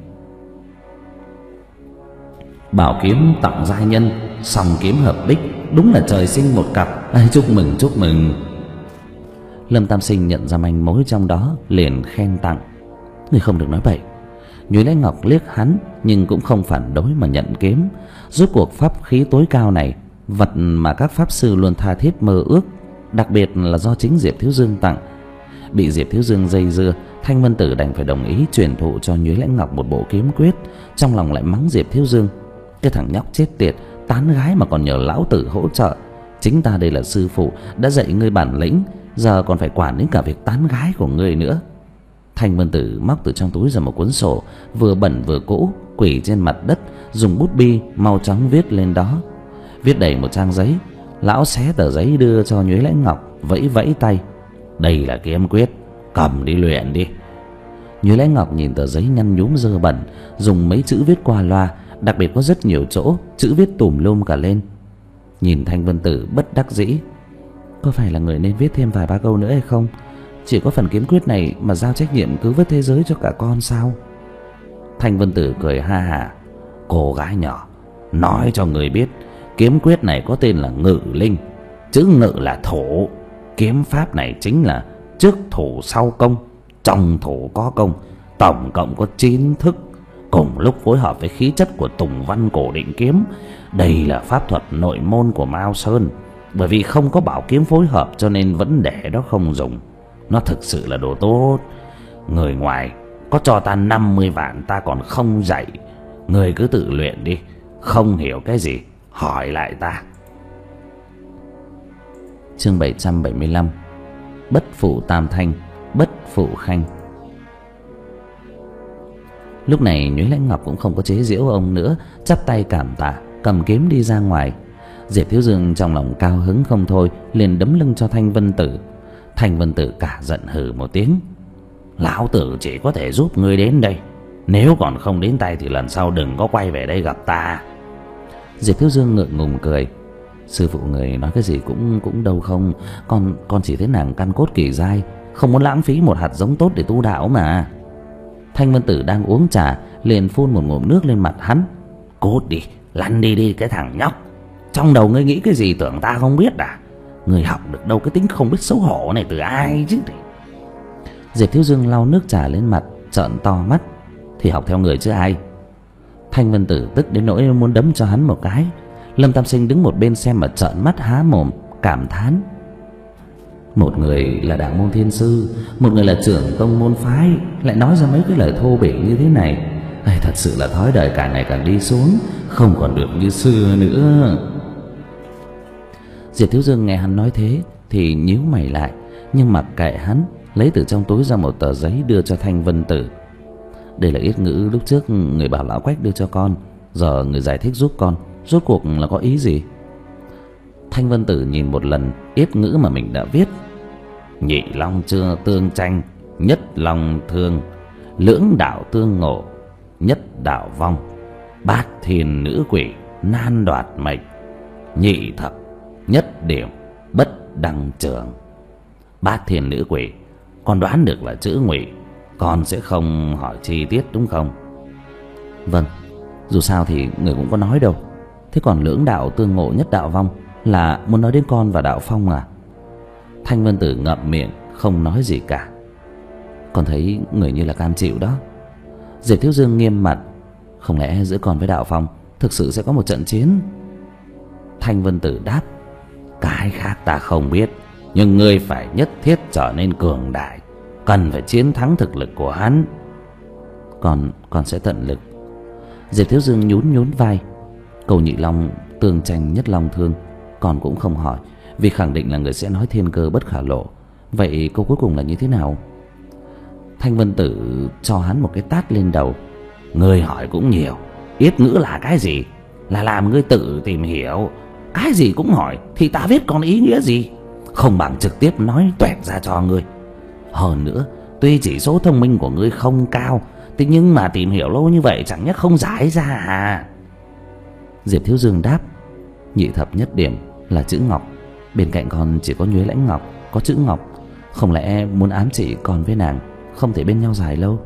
Bảo kiếm tặng giai nhân, song kiếm hợp bích, đúng là trời sinh một cặp. À, chúc mừng chúc mừng. Lâm Tam Sinh nhận ra manh mối trong đó, liền khen tặng. Người không được nói bậy. Nhuế Lãnh Ngọc liếc hắn nhưng cũng không phản đối mà nhận kiếm. Rốt cuộc pháp khí tối cao này, vật mà các pháp sư luôn tha thiết mơ ước, đặc biệt là do chính Diệp Thiếu Dương tặng. Bị Diệp Thiếu Dương dây dưa, Thanh Vân Tử đành phải đồng ý truyền thụ cho Nhuế Lãnh Ngọc một bộ kiếm quyết. Trong lòng lại mắng Diệp Thiếu Dương. Cái thằng nhóc chết tiệt, tán gái mà còn nhờ lão tử hỗ trợ. Chính ta đây là sư phụ, đã dạy ngươi bản lĩnh, giờ còn phải quản đến cả việc tán gái của ngươi nữa. Thanh Vân Tử móc từ trong túi ra một cuốn sổ, vừa bẩn vừa cũ, quỳ trên mặt đất, dùng bút bi mau chóng viết lên đó. Viết đầy một trang giấy, lão xé tờ giấy đưa cho Nhuế Lãnh Ngọc, vẫy vẫy tay. Đây là kiếm quyết, cầm đi luyện đi. Nhuế Lãnh Ngọc nhìn tờ giấy nhăn nhúm dơ bẩn, dùng mấy chữ viết qua loa, đặc biệt có rất nhiều chỗ chữ viết tùm lum cả lên. Nhìn Thanh Vân Tử bất đắc dĩ. Có phải là người nên viết thêm vài ba câu nữa hay không? Chỉ có phần kiếm quyết này mà giao trách nhiệm cứu vớt thế giới cho cả con sao? Thanh Vân Tử cười ha hả. Cô gái nhỏ, nói cho người biết, kiếm quyết này có tên là Ngự Linh. Chữ ngự là thổ. Kiếm pháp này chính là trước thủ sau công, trong thủ có công, tổng cộng có chín thức, cùng lúc phối hợp với khí chất của Tùng Văn Cổ Định kiếm. Đây là pháp thuật nội môn của Mao Sơn. Bởi vì không có bảo kiếm phối hợp cho nên vẫn để đó không dùng. Nó thực sự là đồ tốt. Người ngoài có cho ta năm mươi vạn ta còn không dạy. Người cứ tự luyện đi. Không hiểu cái gì hỏi lại ta. Chương bảy trăm bảy mươi lăm. Bất phụ tam thanh, bất phụ khanh. Lúc này Nhuế Lãnh Ngọc cũng không có chế giễu ông nữa, chắp tay cảm tạ, cầm kiếm đi ra ngoài. Diệp Thiếu Dương trong lòng cao hứng không thôi, liền đấm lưng cho Thanh Vân Tử. Thanh Vân Tử cả giận hừ một tiếng. Lão tử chỉ có thể giúp ngươi đến đây, nếu còn không đến tay thì lần sau đừng có quay về đây gặp ta. Diệp Thiếu Dương ngượng ngùng cười. Sư phụ người nói cái gì cũng cũng đâu không. Con con chỉ thấy nàng căn cốt kỳ giai, không muốn lãng phí một hạt giống tốt để tu đạo mà. Thanh Vân Tử đang uống trà, liền phun một ngụm nước lên mặt hắn. Cút đi, lăn đi đi cái thằng nhóc. Trong đầu ngươi nghĩ cái gì tưởng ta không biết à? Ngươi học được đâu cái tính không biết xấu hổ này từ ai chứ? Diệp Thiếu Dương lau nước trà lên mặt, trợn to mắt. Thì học theo người chứ ai. Thanh Vân Tử tức đến nỗi muốn đấm cho hắn một cái. Lâm Tam Sinh đứng một bên xem mà trợn mắt há mồm, cảm thán. Một người là đạo môn thiên sư, một người là trưởng tông môn phái, lại nói ra mấy cái lời thô bỉ như thế này. Ai, thật sự là thói đời càng ngày càng đi xuống, không còn được như xưa nữa. Diệp Thiếu Dương nghe hắn nói thế thì nhíu mày lại, nhưng mặc kệ hắn, lấy từ trong túi ra một tờ giấy đưa cho Thanh Vân Tử. Đây là yết ngữ lúc trước người bảo lão Quách đưa cho con, giờ người giải thích giúp con, rốt cuộc là có ý gì? Thanh Vân Tử nhìn một lần yết ngữ mà mình đã viết. Nhị long chưa tương tranh, nhất long thương, lưỡng đạo tương ngộ, nhất đạo vong, bát thiên nữ quỷ nan đoạt mệnh, nhị thập nhất điểm bất đăng trường. Bát thiên nữ quỷ con đoán được là chữ ngụy, con sẽ không hỏi chi tiết đúng không? Vâng, dù sao thì người cũng có nói đâu. Thế còn lưỡng đạo tương ngộ nhất đạo vong là muốn nói đến con và đạo phong à? Thanh Vân Tử ngậm miệng không nói gì cả. Con thấy người như là cam chịu đó. Diệp Thiếu Dương nghiêm mặt. Không lẽ giữa con với đạo phong thực sự sẽ có một trận chiến? Thanh Vân Tử đáp. Cái khác ta không biết, nhưng ngươi phải nhất thiết trở nên cường đại, cần phải chiến thắng thực lực của hắn. Con, con sẽ tận lực. Diệp Thiếu Dương nhún nhún vai. Câu nhị long tương tranh nhất long thương con cũng không hỏi, vì khẳng định là người sẽ nói thiên cơ bất khả lộ. Vậy câu cuối cùng là như thế nào? Thanh Vân Tử cho hắn một cái tát lên đầu. Ngươi hỏi cũng nhiều. Yết ngữ là cái gì? Là làm ngươi tự tìm hiểu. Cái gì cũng hỏi thì ta viết còn ý nghĩa gì? Không bằng trực tiếp nói toẹt ra cho ngươi. Hơn nữa, tuy chỉ số thông minh của ngươi không cao, thế nhưng mà tìm hiểu lâu như vậy chẳng nhất không giải ra à? Diệp Thiếu Dương đáp. Nhị thập nhất điểm là chữ ngọc, bên cạnh con chỉ có Nhuế Lãnh Ngọc có chữ ngọc. Không lẽ muốn ám chỉ con với nàng không thể bên nhau dài lâu?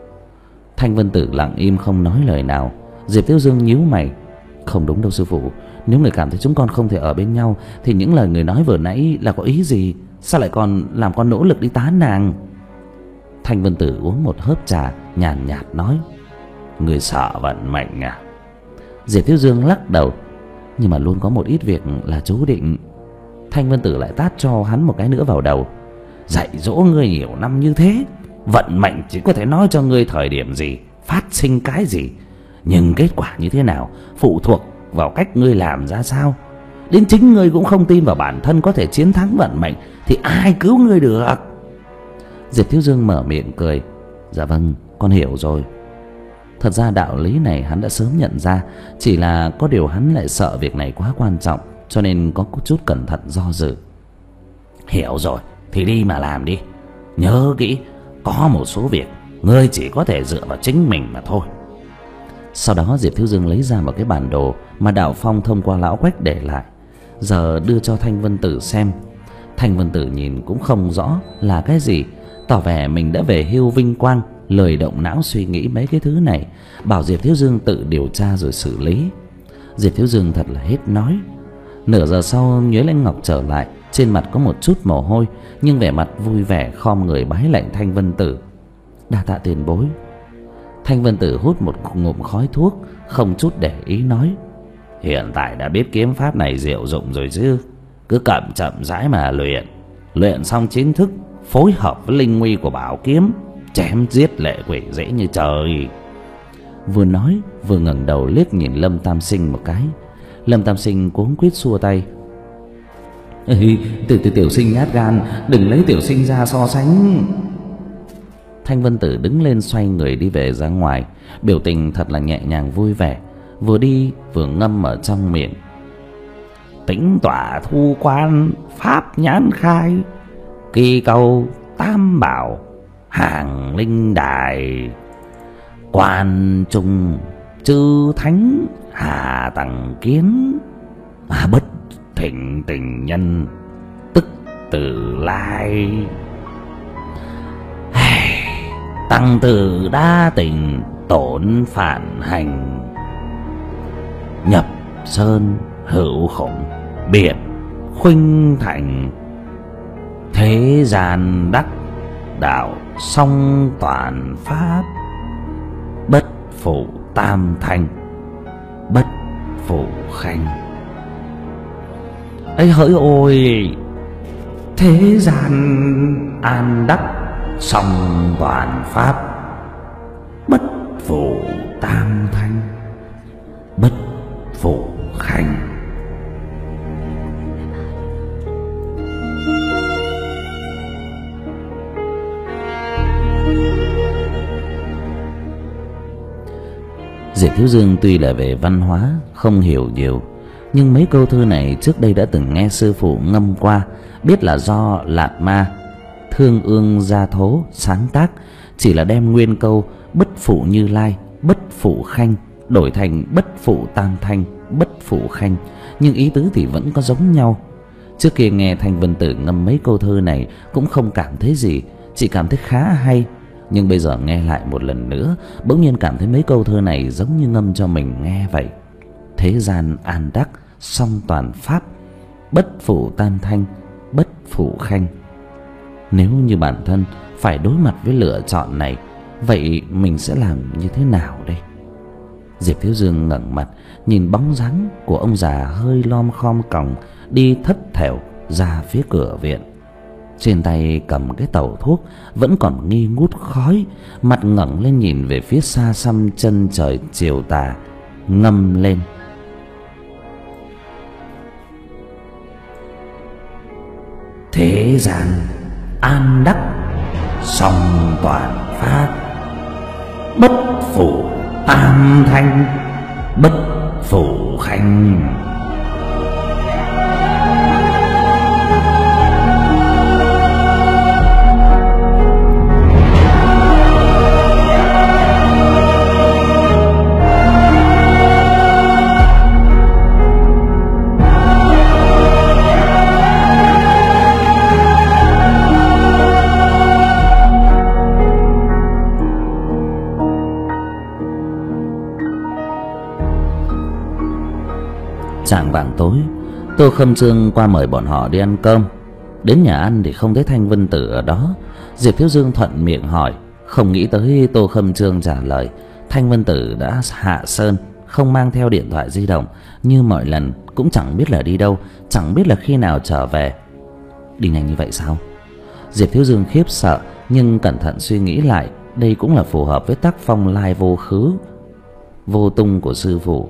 Thanh Vân Tử lặng im không nói lời nào. Diệp Thiếu Dương nhíu mày. Không đúng đâu sư phụ, nếu người cảm thấy chúng con không thể ở bên nhau thì những lời người nói vừa nãy là có ý gì? Sao lại còn làm con nỗ lực đi tán nàng? Thanh Vân Tử uống một hớp trà, nhàn nhạt nói. Người sợ vận mệnh à? Diệp Thiếu Dương lắc đầu. Nhưng mà luôn có một ít việc là chú định. Thanh Vân Tử lại tát cho hắn một cái nữa vào đầu. Dạy dỗ ngươi nhiều năm như thế, vận mệnh chỉ có thể nói cho ngươi thời điểm gì, phát sinh cái gì, nhưng kết quả như thế nào phụ thuộc vào cách ngươi làm ra sao. Đến chính ngươi cũng không tin vào bản thân có thể chiến thắng vận mệnh thì ai cứu ngươi được? Diệp Thiếu Dương mở miệng cười. Dạ vâng, con hiểu rồi. Thật ra đạo lý này hắn đã sớm nhận ra, chỉ là có điều hắn lại sợ việc này quá quan trọng, cho nên có chút cẩn thận do dự. Hiểu rồi thì đi mà làm đi. Nhớ kỹ, có một số việc ngươi chỉ có thể dựa vào chính mình mà thôi. Sau đó Diệp Thiếu Dương lấy ra một cái bản đồ mà đạo phong thông qua lão Quách để lại, giờ đưa cho Thanh Vân Tử xem. Thanh Vân Tử nhìn cũng không rõ là cái gì, tỏ vẻ mình đã về hưu vinh quang, lời động não suy nghĩ mấy cái thứ này, bảo Diệp Thiếu Dương tự điều tra rồi xử lý. Diệp Thiếu Dương thật là hết nói. Nửa giờ sau Nhuế Lãnh Ngọc trở lại, trên mặt có một chút mồ hôi, nhưng vẻ mặt vui vẻ khom người bái lạy Thanh Vân Tử. Đa tạ tiền bối. Thanh Vân Tử hút một ngụm khói thuốc, không chút để ý nói. Hiện tại đã biết kiếm pháp này diệu dụng rồi chứ? cứ chậm chậm rãi mà luyện. Luyện xong chính thức phối hợp với linh nguy của bảo kiếm, chém giết lệ quỷ dễ như trời. Vừa nói vừa ngẩng đầu liếc nhìn Lâm Tam Sinh một cái. Lâm Tam Sinh cuống quýt xua tay. Ê, tiểu, tiểu, tiểu sinh nhát gan, đừng lấy tiểu sinh ra so sánh. Thanh Vân Tử đứng lên xoay người đi về ra ngoài, biểu tình thật là nhẹ nhàng vui vẻ, vừa đi vừa ngâm ở trong miệng. Tính tỏa thu quan pháp nhãn khai, kỳ cầu tam bảo hàng linh đài, quan trung chư thánh hà tầng kiến, à, bất thỉnh tình nhân tức tử lai. Tăng tử đa tình tổn phản hành, nhập sơn hữu khổng biệt khuynh thành, thế gian đắc đạo song toàn pháp, bất phụ tam thanh bất phụ khanh. Ấy hỡi ôi, thế gian an đắc song toàn pháp, bất phụ tam thanh bất phụ khanh. Diệp Thiếu Dương tuy là về văn hóa không hiểu nhiều, nhưng mấy câu thơ này trước đây đã từng nghe sư phụ ngâm qua, biết là do Lạt Ma Thương Ương Gia Thố sáng tác, chỉ là đem nguyên câu bất phụ Như Lai bất phụ khanh đổi thành bất phụ tam thanh bất phụ khanh, nhưng ý tứ thì vẫn có giống nhau. Trước kia nghe Thanh Vân Tử ngâm mấy câu thơ này cũng không cảm thấy gì, chỉ cảm thấy khá hay. Nhưng bây giờ nghe lại một lần nữa, bỗng nhiên cảm thấy mấy câu thơ này giống như ngâm cho mình nghe vậy. Thế gian an đắc song toàn pháp, bất phụ tam thanh bất phụ khanh. Nếu như bản thân phải đối mặt với lựa chọn này, vậy mình sẽ làm như thế nào đây? Diệp Thiếu Dương ngẩng mặt nhìn bóng dáng của ông già hơi lom khom còng đi thất thểu ra phía cửa viện. Trên tay cầm cái tàu thuốc vẫn còn nghi ngút khói, mặt ngẩng lên nhìn về phía xa xăm chân trời chiều tà, ngâm lên. Thế gian an đắc song toàn pháp, bất phụ tam thanh bất phụ khanh. Chạng vạng tối, Tô Khâm Trương qua mời bọn họ đi ăn cơm. Đến nhà ăn thì không thấy Thanh Vân Tử ở đó. Diệp Thiếu Dương thuận miệng hỏi, không nghĩ tới Tô Khâm Trương trả lời Thanh Vân Tử đã hạ sơn, không mang theo điện thoại di động như mọi lần, cũng chẳng biết là đi đâu, chẳng biết là khi nào trở về. Đi nhanh như vậy sao? Diệp Thiếu Dương khiếp sợ, nhưng cẩn thận suy nghĩ lại, đây cũng là phù hợp với tác phong lai vô khứ vô tung của sư phụ.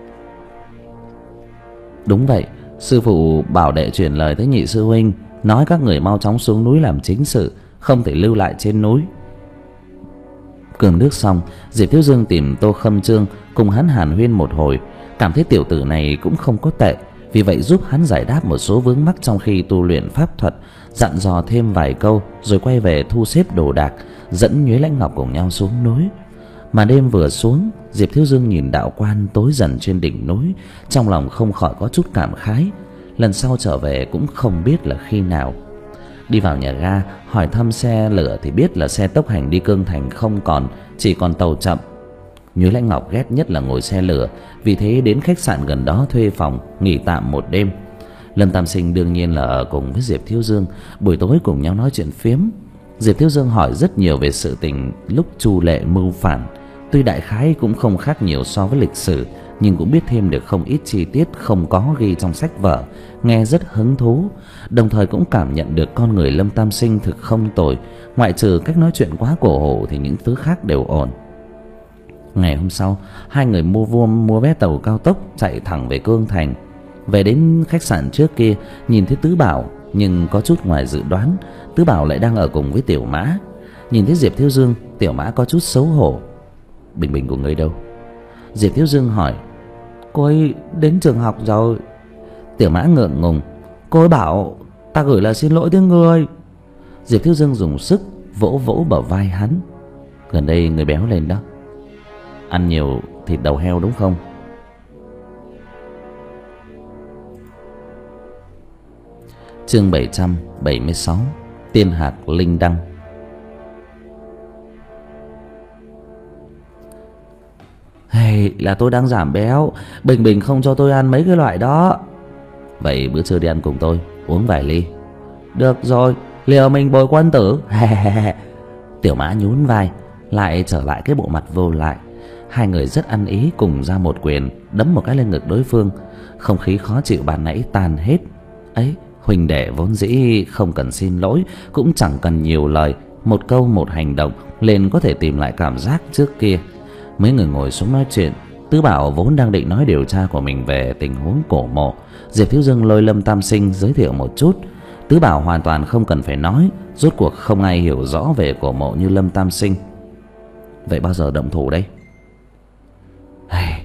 Đúng vậy, sư phụ bảo đệ truyền lời tới nhị sư huynh, nói các người mau chóng xuống núi làm chính sự, không thể lưu lại trên núi. Cơm nước xong, Diệp Thiếu Dương tìm Tô Khâm Trương cùng hắn hàn huyên một hồi, cảm thấy tiểu tử này cũng không có tệ, vì vậy giúp hắn giải đáp một số vướng mắc trong khi tu luyện pháp thuật, dặn dò thêm vài câu rồi quay về thu xếp đồ đạc, dẫn Nhuế Lãnh Ngọc cùng nhau xuống núi. Mà đêm vừa xuống, Diệp Thiếu Dương nhìn đạo quan tối dần trên đỉnh núi, trong lòng không khỏi có chút cảm khái. Lần sau trở về cũng không biết là khi nào. Đi vào nhà ga hỏi thăm xe lửa thì biết là xe tốc hành đi Cương Thành không còn, chỉ còn tàu chậm. Nhuế Lãnh Ngọc ghét nhất là ngồi xe lửa, vì thế đến khách sạn gần đó thuê phòng nghỉ tạm một đêm. Lâm Tam Sinh đương nhiên là ở cùng với Diệp Thiếu Dương, buổi tối cùng nhau nói chuyện phiếm. Diệp Thiếu Dương hỏi rất nhiều về sự tình lúc Chu Lệ mưu phản, tuy đại khái cũng không khác nhiều so với lịch sử, nhưng cũng biết thêm được không ít chi tiết không có ghi trong sách vở, nghe rất hứng thú. Đồng thời cũng cảm nhận được con người Lâm Tam Sinh thực không tồi, ngoại trừ cách nói chuyện quá cổ hủ thì những thứ khác đều ổn. Ngày hôm sau, hai người mua vuông mua vé tàu cao tốc chạy thẳng về Cương Thành. Về đến khách sạn trước kia, nhìn thấy Tứ Bảo, nhưng có chút ngoài dự đoán, Tứ Bảo lại đang ở cùng với Tiểu Mã. Nhìn thấy Diệp Thiếu Dương, Tiểu Mã có chút xấu hổ. Bình Bình của ngươi đâu? Diệp Thiếu Dương hỏi. Cô ấy đến trường học rồi. Tiểu Mã ngượng ngùng. Cô ấy bảo ta gửi lời xin lỗi tới ngươi. Diệp Thiếu Dương dùng sức vỗ vỗ bờ vai hắn. Gần đây người béo lên đó. Ăn nhiều thịt đầu heo đúng không? Chương bảy trăm bảy mươi sáu. Tiên hạc linh đăng. Hey, là tôi đang giảm béo, Bình Bình không cho tôi ăn mấy cái loại đó. Vậy bữa trưa đi ăn cùng tôi, uống vài ly. Được rồi, liều mình bồi quân tử. Tiểu Mã nhún vai, lại trở lại cái bộ mặt vô lại. Hai người rất ăn ý cùng ra một quyền, đấm một cái lên ngực đối phương. Không khí khó chịu ban nãy tan hết. Ấy, huynh đệ vốn dĩ không cần xin lỗi, cũng chẳng cần nhiều lời, một câu một hành động liền có thể tìm lại cảm giác trước kia. Mấy người ngồi xuống nói chuyện. Tứ Bảo vốn đang định nói điều tra của mình về tình huống cổ mộ, Diệp Thiếu Dương lôi Lâm Tam Sinh giới thiệu một chút. Tứ Bảo hoàn toàn không cần phải nói, rốt cuộc không ai hiểu rõ về cổ mộ như Lâm Tam Sinh. Vậy bao giờ động thủ đây? Hey,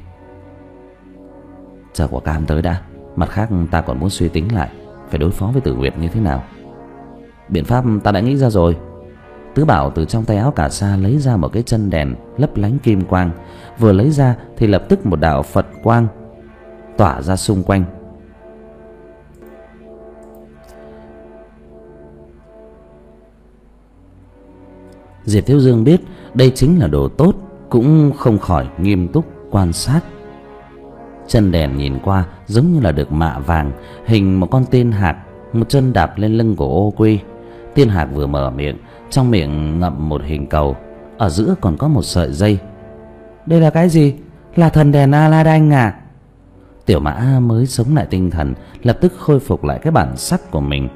chờ quả cam tới đã. Mặt khác ta còn muốn suy tính lại phải đối phó với Tử Nguyệt như thế nào. Biện pháp ta đã nghĩ ra rồi. Tứ Bảo từ trong tay áo cà sa lấy ra một cái chân đèn lấp lánh kim quang. Vừa lấy ra thì lập tức một đạo Phật quang tỏa ra xung quanh. Diệp Thiếu Dương biết đây chính là đồ tốt, cũng không khỏi nghiêm túc quan sát. Chân đèn nhìn qua giống như là được mạ vàng, hình một con tiên hạc, một chân đạp lên lưng của Ô Quy. Tiên hạc vừa mở miệng, trong miệng ngậm một hình cầu, ở giữa còn có một sợi dây. Đây là cái gì? Là thần đèn Aladdin à? Tiểu Mã mới sống lại tinh thần, lập tức khôi phục lại cái bản sắc của mình.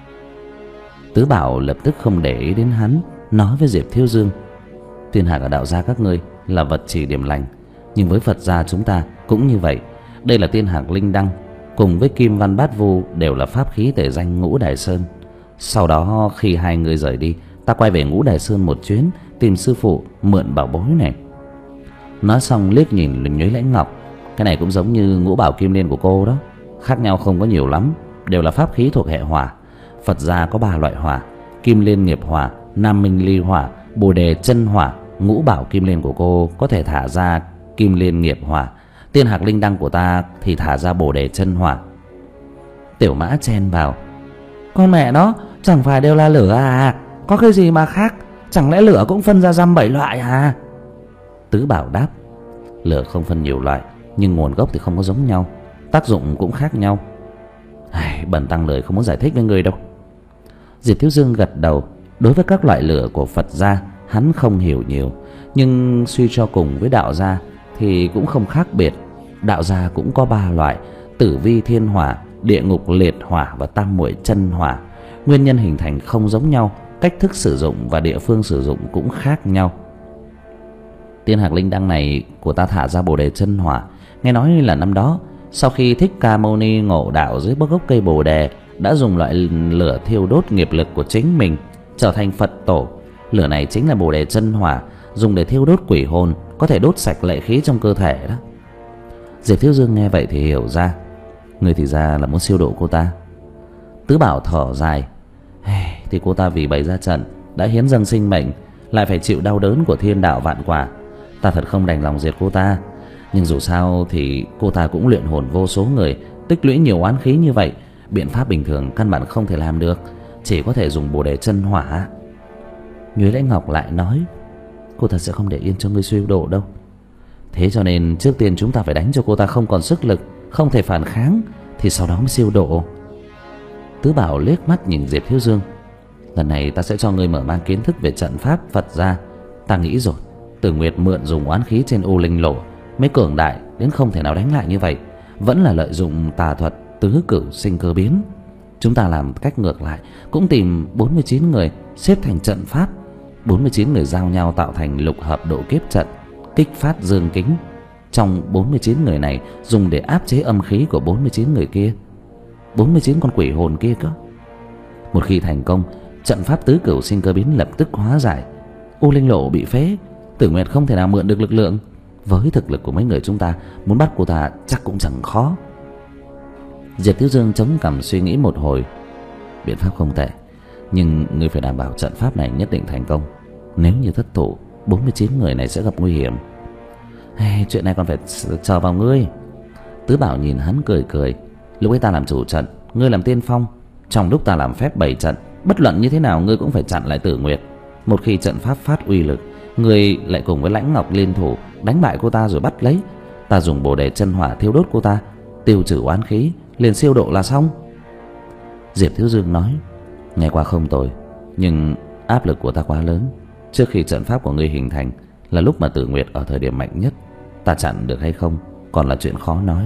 Tứ Bảo lập tức không để ý đến hắn, nói với Diệp Thiếu Dương. Tiên hạc ở đạo gia các ngươi là vật chỉ điểm lành, nhưng với Phật gia chúng ta cũng như vậy. Đây là tiên hạc linh đăng, cùng với kim văn bát vu đều là pháp khí tề danh Ngũ Đài Sơn. Sau đó khi hai người rời đi, ta quay về Ngũ Đài Sơn một chuyến, tìm sư phụ mượn bảo bối này. Nói xong liếc nhìn Nhuế Lãnh Ngọc. Cái này cũng giống như ngũ bảo kim liên của cô đó, khác nhau không có nhiều lắm, đều là pháp khí thuộc hệ hỏa. Phật gia có ba loại hỏa: Kim Liên nghiệp hỏa, Nam Minh ly hỏa, Bồ Đề chân hỏa. Ngũ bảo kim liên của cô có thể thả ra Kim Liên nghiệp hỏa, tiên hạc linh đăng của ta thì thả ra Bồ Đề chân hỏa. Tiểu Mã chen vào. Con mẹ nó, chẳng phải đều là lửa à? Có cái gì mà khác? Chẳng lẽ lửa cũng phân ra dăm bảy loại à? Tứ Bảo đáp. Lửa không phân nhiều loại, nhưng nguồn gốc thì không có giống nhau, tác dụng cũng khác nhau. Ai, bần tăng lời không muốn giải thích với người đâu. Diệp Thiếu Dương gật đầu. Đối với các loại lửa của Phật gia hắn không hiểu nhiều, nhưng suy cho cùng với đạo gia thì cũng không khác biệt. Đạo gia cũng có ba loại: Tử Vi thiên hỏa, Địa ngục liệt hỏa và Tam muội chân hỏa. Nguyên nhân hình thành không giống nhau, cách thức sử dụng và địa phương sử dụng cũng khác nhau. Tiên hạc linh đăng này của ta thả ra Bồ Đề chân hỏa. Nghe nói là năm đó sau khi Thích Ca Mâu Ni ngộ đạo dưới gốc cây Bồ Đề, đã dùng loại lửa thiêu đốt nghiệp lực của chính mình trở thành Phật tổ. Lửa này chính là Bồ Đề chân hỏa, dùng để thiêu đốt quỷ hồn, có thể đốt sạch lệ khí trong cơ thể đó. Diệp Thiếu Dương nghe vậy thì hiểu ra. Người thì ra là muốn siêu độ cô ta. Tứ Bảo thở dài. Thì cô ta vì bày ra trận đã hiến dâng sinh mệnh, lại phải chịu đau đớn của thiên đạo vạn quả. Ta thật không đành lòng diệt cô ta, nhưng dù sao thì cô ta cũng luyện hồn vô số người, tích lũy nhiều oán khí như vậy, biện pháp bình thường căn bản không thể làm được, chỉ có thể dùng Bồ Đề chân hỏa. Nhuế Lãnh Ngọc lại nói. Cô ta sẽ không để yên cho ngươi siêu độ đâu. Thế cho nên trước tiên chúng ta phải đánh cho cô ta không còn sức lực, không thể phản kháng, thì sau đó mới siêu độ. Tứ Bảo liếc mắt nhìn Diệp Thiếu Dương. Lần này ta sẽ cho ngươi mở mang kiến thức về trận pháp Phật gia. Ta nghĩ rồi, Tử Nguyệt mượn dùng oán khí trên U Linh Lộ mới cường đại đến không thể nào đánh lại như vậy, vẫn là lợi dụng tà thuật tứ cửu sinh cơ biến. Chúng ta làm cách ngược lại, cũng tìm bốn mươi chín người xếp thành trận pháp, bốn mươi chín người giao nhau tạo thành lục hợp độ kiếp trận, kích phát dương kính. Trong bốn mươi chín người này dùng để áp chế âm khí của bốn mươi chín người kia, bốn mươi chín con quỷ hồn kia cơ. Một khi thành công, trận pháp tứ cửu sinh cơ biến lập tức hóa giải. U Linh Lộ bị phế, Tử Nguyệt không thể nào mượn được lực lượng. Với thực lực của mấy người chúng ta, muốn bắt cô ta chắc cũng chẳng khó. Diệp Thiếu Dương chống cằm suy nghĩ một hồi. Biện pháp không tệ, nhưng ngươi phải đảm bảo trận pháp này nhất định thành công. Nếu như thất thủ, bốn mươi chín người này sẽ gặp nguy hiểm. Hey, chuyện này còn phải chờ vào ngươi. Tứ Bảo nhìn hắn cười cười. Lúc ấy ta làm chủ trận, ngươi làm tiên phong. Trong lúc ta làm phép bày trận, bất luận như thế nào ngươi cũng phải chặn lại Tử Nguyệt. Một khi trận pháp phát uy lực, ngươi lại cùng với Lãnh Ngọc liên thủ đánh bại cô ta rồi bắt lấy. Ta dùng bồ đề chân hỏa thiêu đốt cô ta, tiêu trừ oán khí, liền siêu độ là xong. Diệp Thiếu Dương nói, nghe qua không tồi, nhưng áp lực của ta quá lớn. Trước khi trận pháp của ngươi hình thành là lúc mà Tử Nguyệt ở thời điểm mạnh nhất, ta chặn được hay không còn là chuyện khó nói.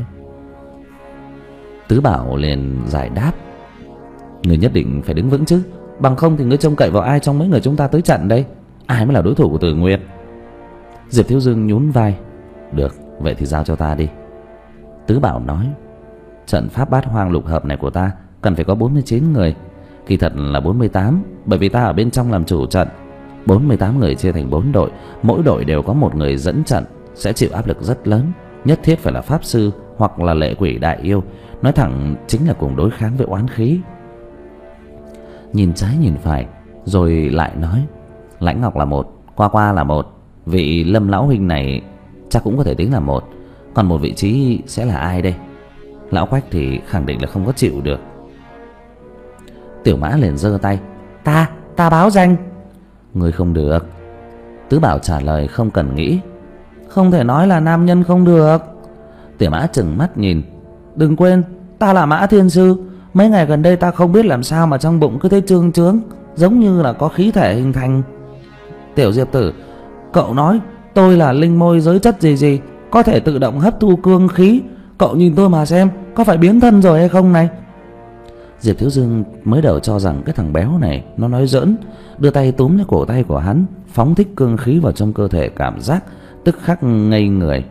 Tứ Bảo liền giải đáp, ngươi nhất định phải đứng vững chứ, bằng không thì ngươi trông cậy vào ai trong mấy người chúng ta tới chặn đây? Ai mới là đối thủ của Tử Nguyệt? Diệp Thiếu Dương nhún vai, được, vậy thì giao cho ta đi. Tứ Bảo nói, trận pháp bát hoang lục hợp này của ta cần phải có bốn mươi chín người. Kỳ thật là bốn mươi tám, bởi vì ta ở bên trong làm chủ trận. Bốn mươi tám người chia thành bốn đội, mỗi đội đều có một người dẫn trận, sẽ chịu áp lực rất lớn. Nhất thiết phải là pháp sư hoặc là lệ quỷ đại yêu, nói thẳng chính là cùng đối kháng với oán khí. Nhìn trái nhìn phải rồi lại nói, Lãnh Ngọc là một, Qua Qua là một, vị Lâm lão huynh này chắc cũng có thể tính là một. Còn một vị trí sẽ là ai đây? Lão Quách thì khẳng định là không có chịu được. Tiểu Mã liền giơ tay, Ta, ta báo danh. Người không được. Tứ Bảo trả lời không cần nghĩ, không thể nói là nam nhân không được. Tiểu Mã trừng mắt nhìn, đừng quên ta là Mã Thiên Sư. Mấy ngày gần đây ta không biết làm sao mà trong bụng cứ thấy trương trướng, giống như là có khí thể hình thành. Tiểu Diệp Tử, cậu nói tôi là linh môi giới chất gì gì, có thể tự động hấp thu cương khí. Cậu nhìn tôi mà xem, có phải biến thân rồi hay không này? Diệp Thiếu Dương mới đầu cho rằng cái thằng béo này nó nói giỡn, đưa tay túm lấy cổ tay của hắn, phóng thích cương khí vào trong cơ thể, cảm giác tức khắc ngây người.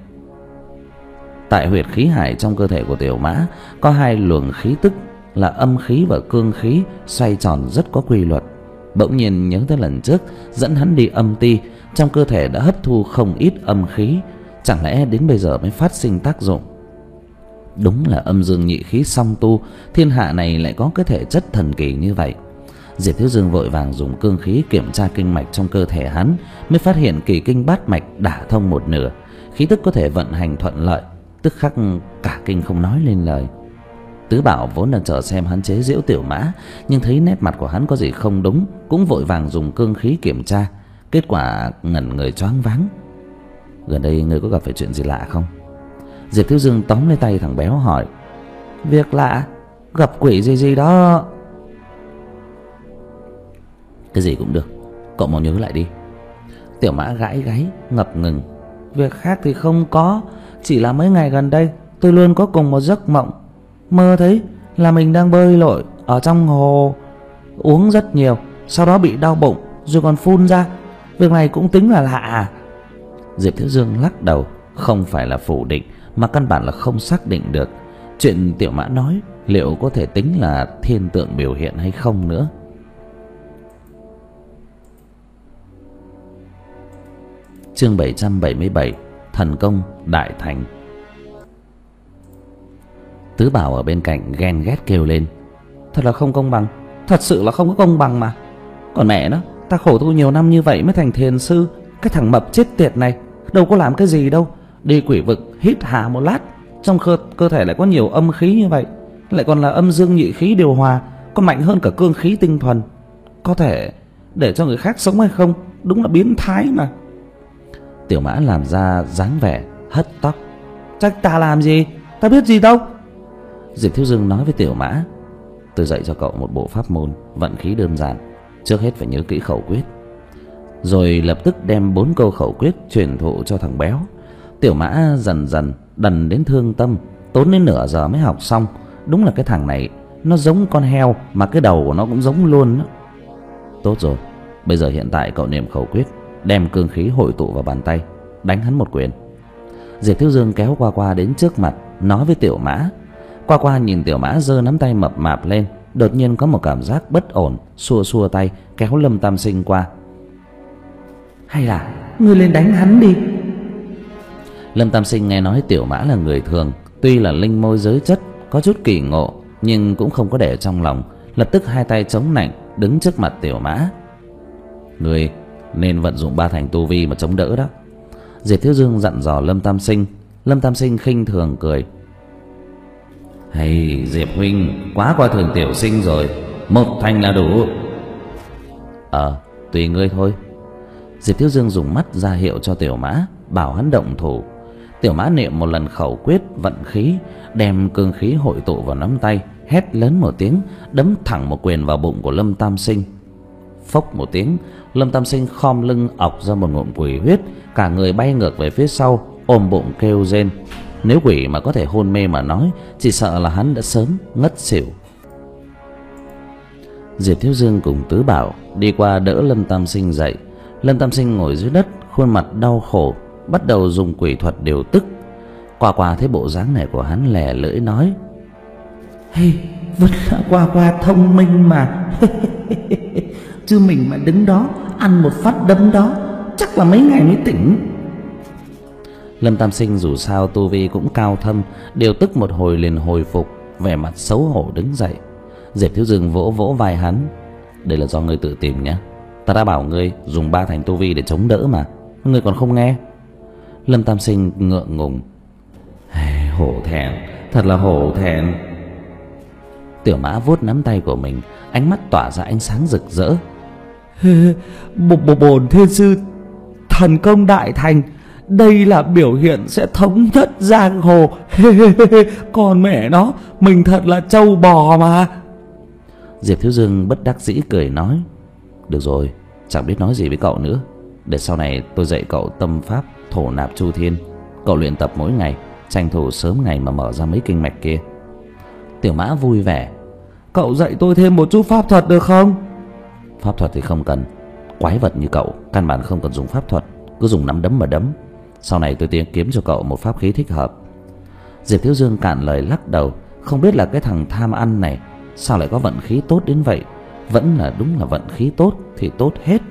Tại huyệt khí hải trong cơ thể của Tiểu Mã có hai luồng khí tức là âm khí và cương khí xoay tròn rất có quy luật. Bỗng nhiên nhớ tới lần trước dẫn hắn đi âm ti, trong cơ thể đã hấp thu không ít âm khí, chẳng lẽ đến bây giờ mới phát sinh tác dụng? Đúng là âm dương nhị khí song tu, thiên hạ này lại có cái thể chất thần kỳ như vậy. Diệp Thiếu Dương vội vàng dùng cương khí kiểm tra kinh mạch trong cơ thể hắn, mới phát hiện kỳ kinh bát mạch đả thông một nửa, khí tức có thể vận hành thuận lợi, tức khắc cả kinh không nói lên lời. Tứ Bảo vốn đang chờ xem hắn chế giễu Tiểu Mã, nhưng thấy nét mặt của hắn có gì không đúng, cũng vội vàng dùng cương khí kiểm tra, kết quả ngẩn người choáng váng. Gần đây ngươi có gặp phải chuyện gì lạ không? Diệp Thiếu Dương tóm lấy tay thằng béo hỏi. Việc lạ? Gặp quỷ gì gì đó? Cái gì cũng được, cậu mau nhớ lại đi. Tiểu Mã gãi gáy ngập ngừng. Việc khác thì không có, chỉ là mấy ngày gần đây tôi luôn có cùng một giấc mộng, mơ thấy là mình đang bơi lội ở trong hồ, uống rất nhiều, sau đó bị đau bụng rồi còn phun ra. Việc này cũng tính là lạ à? Diệp Thiếu Dương lắc đầu, không phải là phủ định, mà căn bản là không xác định được chuyện Tiểu Mã nói liệu có thể tính là thiên tượng biểu hiện hay không nữa. Chương bảy trăm bảy mươi bảy, thần công đại thành. Tứ Bảo ở bên cạnh ghen ghét kêu lên, thật là không công bằng, thật sự là không có công bằng mà. Còn mẹ nó, ta khổ tu nhiều năm như vậy mới thành thiền sư, cái thằng mập chết tiệt này đâu có làm cái gì đâu. Đi quỷ vực hít hà một lát, trong cơ, cơ thể lại có nhiều âm khí như vậy, lại còn là âm dương nhị khí điều hòa, còn mạnh hơn cả cương khí tinh thuần. Có thể để cho người khác sống hay không? Đúng là biến thái mà. Tiểu Mã làm ra dáng vẻ hất tóc. Chắc ta làm gì? Ta biết gì đâu. Diệp Thiếu Dương nói với Tiểu Mã, tôi dạy cho cậu một bộ pháp môn vận khí đơn giản, trước hết phải nhớ kỹ khẩu quyết. Rồi lập tức đem bốn câu khẩu quyết truyền thụ cho thằng béo. Tiểu Mã dần dần đần đến thương tâm, tốn đến nửa giờ mới học xong. Đúng là cái thằng này nó giống con heo mà cái đầu của nó cũng giống luôn đó. Tốt rồi, bây giờ hiện tại cậu niệm khẩu quyết, đem cương khí hội tụ vào bàn tay, đánh hắn một quyền. Diệp Thiếu Dương kéo Qua Qua đến trước mặt, nói với Tiểu Mã. Qua Qua nhìn Tiểu Mã giơ nắm tay mập mạp lên, đột nhiên có một cảm giác bất ổn, xua xua tay kéo Lâm Tam Sinh qua. Hay là ngươi lên đánh hắn đi. Lâm Tam Sinh nghe nói Tiểu Mã là người thường, tuy là linh môi giới chất, có chút kỳ ngộ, nhưng cũng không có để trong lòng, lập tức hai tay chống nạnh đứng trước mặt Tiểu Mã. Ngươi nên vận dụng ba thành tu vi mà chống đỡ đó. Diệp Thiếu Dương dặn dò Lâm Tam Sinh. Lâm Tam Sinh khinh thường cười. Hay Diệp huynh quá coi thường tiểu sinh rồi, một thành là đủ. Ờ, tùy ngươi thôi. Diệp Thiếu Dương dùng mắt ra hiệu cho Tiểu Mã, bảo hắn động thủ. Tiểu Mã niệm một lần khẩu quyết vận khí, đem cương khí hội tụ vào nắm tay, hét lớn một tiếng, đấm thẳng một quyền vào bụng của Lâm Tam Sinh. Phốc một tiếng, Lâm Tam Sinh khom lưng ọc ra một ngụm quỷ huyết, cả người bay ngược về phía sau, ôm bụng kêu rên. Nếu quỷ mà có thể hôn mê mà nói, chỉ sợ là hắn đã sớm ngất xỉu. Diệp Thiếu Dương cùng Tứ Bảo đi qua đỡ Lâm Tam Sinh dậy. Lâm Tam Sinh ngồi dưới đất, khuôn mặt đau khổ, bắt đầu dùng quỷ thuật điều tức. Qua Qua thấy bộ dáng này của hắn lè lưỡi nói: Hey, vẫn là Qua Qua thông minh mà. Chứ mình mà đứng đó ăn một phát đấm đó, chắc là mấy ngày mới tỉnh. Lâm Tam Sinh dù sao tu vi cũng cao thâm, điều tức một hồi liền hồi phục, vẻ mặt xấu hổ đứng dậy. Diệp Thiếu Dương vỗ vỗ vai hắn. Đây là do ngươi tự tìm nhé, ta đã bảo ngươi dùng ba thành tu vi để chống đỡ mà, ngươi còn không nghe. Lâm Tam Sinh ngượng ngùng. Hổ thẹn, thật là hổ thẹn. Tiểu Mã vuốt nắm tay của mình, ánh mắt tỏa ra ánh sáng rực rỡ. Bồn thiên sư thần công đại thành, đây là biểu hiện sẽ thống nhất giang hồ. Còn mẹ nó, mình thật là trâu bò mà. Diệp Thiếu Dương bất đắc dĩ cười nói: Được rồi, chẳng biết nói gì với cậu nữa. Để sau này tôi dạy cậu tâm pháp thổ nạp chu thiên, cậu luyện tập mỗi ngày, tranh thủ sớm ngày mà mở ra mấy kinh mạch kia. Tiểu Mã vui vẻ: Cậu dạy tôi thêm một chút pháp thuật được không? Pháp thuật thì không cần, quái vật như cậu căn bản không cần dùng pháp thuật, cứ dùng nắm đấm mà đấm. Sau này tôi tìm kiếm cho cậu một pháp khí thích hợp. Diệp Thiếu Dương cạn lời lắc đầu, không biết là cái thằng tham ăn này sao lại có vận khí tốt đến vậy. Vẫn là đúng là vận khí tốt thì tốt hết.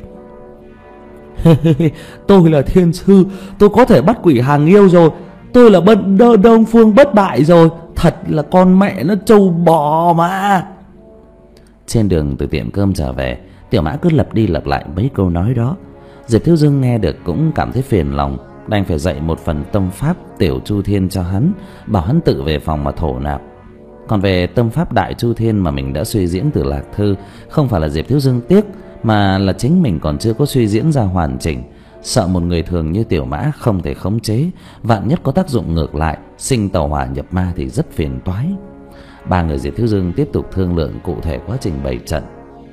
Tôi là thiên sư, tôi có thể bắt quỷ hàng yêu rồi. Tôi là bận đơ đông phương bất bại rồi. Thật là con mẹ nó trâu bò mà. Trên đường từ tiệm cơm trở về, Tiểu Mã cứ lặp đi lặp lại mấy câu nói đó. Diệp Thiếu Dương nghe được cũng cảm thấy phiền lòng, đành phải dạy một phần tâm pháp tiểu chu thiên cho hắn, bảo hắn tự về phòng mà thổ nạp. Còn về tâm pháp đại chu thiên mà mình đã suy diễn từ lạc thư, không phải là Diệp Thiếu Dương tiếc, mà là chính mình còn chưa có suy diễn ra hoàn chỉnh. Sợ một người thường như Tiểu Mã không thể khống chế, vạn nhất có tác dụng ngược lại, sinh tẩu hỏa nhập ma thì rất phiền toái. Ba người Diệp Thiếu Dương tiếp tục thương lượng cụ thể quá trình bày trận.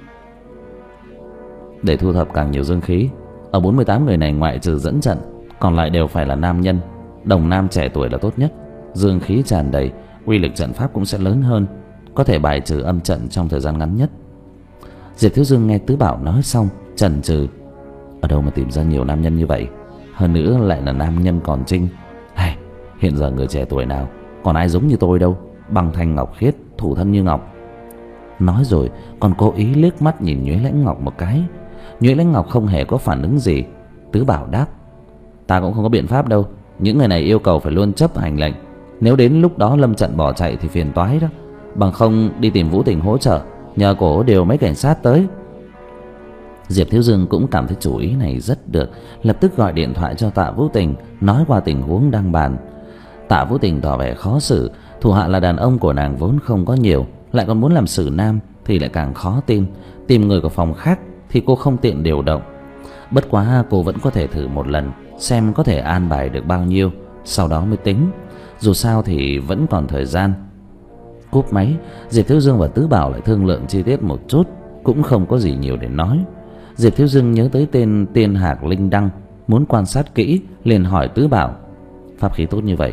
Để thu thập càng nhiều dương khí, ở bốn mươi tám người này ngoại trừ dẫn trận, còn lại đều phải là nam nhân, đồng nam trẻ tuổi là tốt nhất. Dương khí tràn đầy, uy lực trận pháp cũng sẽ lớn hơn, có thể bài trừ âm trận trong thời gian ngắn nhất. Diệp Thiếu Dương nghe Tứ Bảo nói xong chần chừ. Ở đâu mà tìm ra nhiều nam nhân như vậy, hơn nữa lại là nam nhân còn trinh. Hay, hiện giờ người trẻ tuổi nào còn ai giống như tôi đâu, băng thanh ngọc khiết, thủ thân như ngọc. Nói rồi còn cố ý liếc mắt nhìn Nhuế Lãnh Ngọc một cái. Nhuế Lãnh Ngọc không hề có phản ứng gì. Tứ Bảo đáp: Ta cũng không có biện pháp đâu, những người này yêu cầu phải luôn chấp hành lệnh. Nếu đến lúc đó lâm trận bỏ chạy thì phiền toái đó. Bằng không đi tìm Vũ Tình hỗ trợ, nhờ cổ điều mấy cảnh sát tới. Diệp Thiếu Dương cũng cảm thấy chủ ý này rất được, lập tức gọi điện thoại cho Tạ Vũ Tình, nói qua tình huống đang bàn. Tạ Vũ Tình tỏ vẻ khó xử, thủ hạ là đàn ông của nàng vốn không có nhiều, lại còn muốn làm xử nam thì lại càng khó tin. Tìm người của phòng khác thì cô không tiện điều động. Bất quá cô vẫn có thể thử một lần, xem có thể an bài được bao nhiêu, sau đó mới tính. Dù sao thì vẫn còn thời gian. Cúp máy, Diệp Thiếu Dương và Tứ Bảo lại thương lượng chi tiết một chút, cũng không có gì nhiều để nói. Diệp Thiếu Dương nhớ tới tên Tiên Hạc Linh Đăng, muốn quan sát kỹ, liền hỏi Tứ Bảo: Pháp khí tốt như vậy,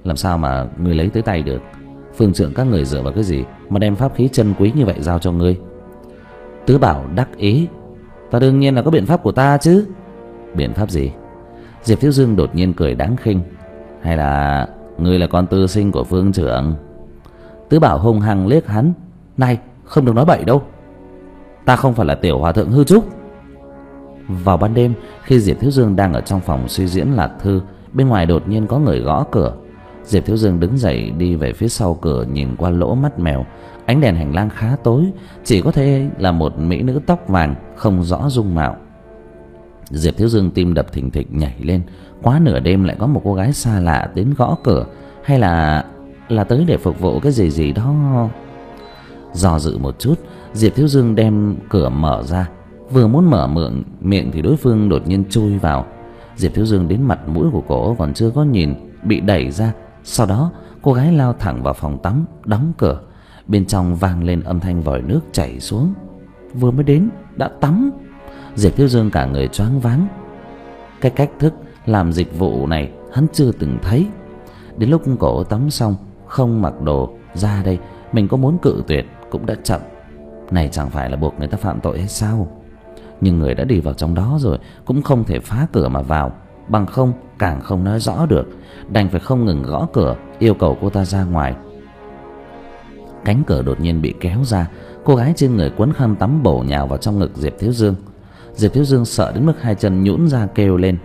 làm sao mà ngươi lấy tới tay được? Phương trượng các người dựa vào cái gì mà đem pháp khí chân quý như vậy giao cho ngươi? Tứ Bảo đắc ý: Ta đương nhiên là có biện pháp của ta chứ. Biện pháp gì? Diệp Thiếu Dương đột nhiên cười đáng khinh: Hay là ngươi là con tư sinh của Phương trưởng? Tứ Bảo hung hăng liếc hắn: Này, không được nói bậy đâu, ta không phải là tiểu hòa thượng hư trúc. Vào ban đêm, khi Diệp Thiếu Dương đang ở trong phòng suy diễn lạc thư, bên ngoài đột nhiên có người gõ cửa. Diệp Thiếu Dương đứng dậy đi về phía sau cửa, nhìn qua lỗ mắt mèo. Ánh đèn hành lang khá tối, chỉ có thể là một mỹ nữ tóc vàng không rõ dung mạo. Diệp Thiếu Dương tim đập thình thịch nhảy lên. Quá nửa đêm lại có một cô gái xa lạ đến gõ cửa, hay là là tới để phục vụ cái gì gì đó. Do dự một chút, Diệp Thiếu Dương đem cửa mở ra, vừa muốn mở miệng miệng thì đối phương đột nhiên chui vào. Diệp Thiếu Dương đến mặt mũi của cổ còn chưa có nhìn, bị đẩy ra. Sau đó cô gái lao thẳng vào phòng tắm, đóng cửa. Bên trong vang lên âm thanh vòi nước chảy xuống. Vừa mới đến đã tắm. Diệp Thiếu Dương cả người choáng váng. Cái cách thức làm dịch vụ này hắn chưa từng thấy. Đến lúc cổ tắm xong không mặc đồ ra đây, mình có muốn cự tuyệt cũng đã chậm. Này chẳng phải là buộc người ta phạm tội hay sao? Nhưng người đã đi vào trong đó rồi, cũng không thể phá cửa mà vào, bằng không càng không nói rõ được. Đành phải không ngừng gõ cửa, yêu cầu cô ta ra ngoài. Cánh cửa đột nhiên bị kéo ra. Cô gái trên người quấn khăn tắm bổ nhào vào trong ngực Diệp Thiếu Dương. Diệp Thiếu Dương sợ đến mức hai chân nhũn ra kêu lên: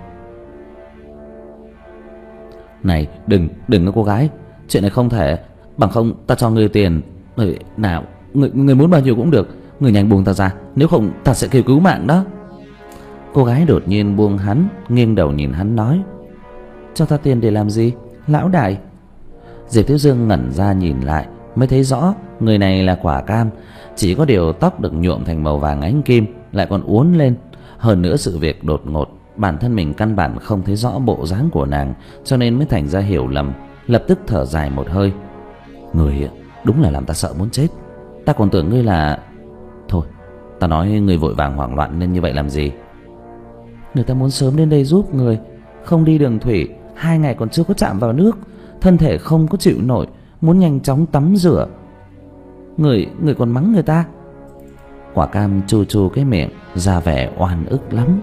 Này, đừng, đừng có cô gái, chuyện này không thể, bằng không ta cho ngươi tiền. Người nào, người, người muốn bao nhiêu cũng được, người nhanh buông ta ra, nếu không ta sẽ kêu cứu mạng đó. Cô gái đột nhiên buông hắn, nghiêng đầu nhìn hắn nói: Cho ta tiền để làm gì, lão đại? Diệp Thiếu Dương ngẩn ra nhìn lại, mới thấy rõ người này là Quả Cam. Chỉ có điều tóc được nhuộm thành màu vàng ánh kim, lại còn uốn lên. Hơn nữa sự việc đột ngột, bản thân mình căn bản không thấy rõ bộ dáng của nàng, cho nên mới thành ra hiểu lầm. Lập tức thở dài một hơi: Người đúng là làm ta sợ muốn chết. Ta còn tưởng ngươi là... Thôi, ta nói ngươi vội vàng hoảng loạn nên như vậy làm gì? Người ta muốn sớm đến đây giúp người, không đi đường thủy, hai ngày còn chưa có chạm vào nước, thân thể không có chịu nổi, muốn nhanh chóng tắm rửa. Người, người còn mắng người ta. Quả Cam chu chu cái miệng, ra vẻ oan ức lắm.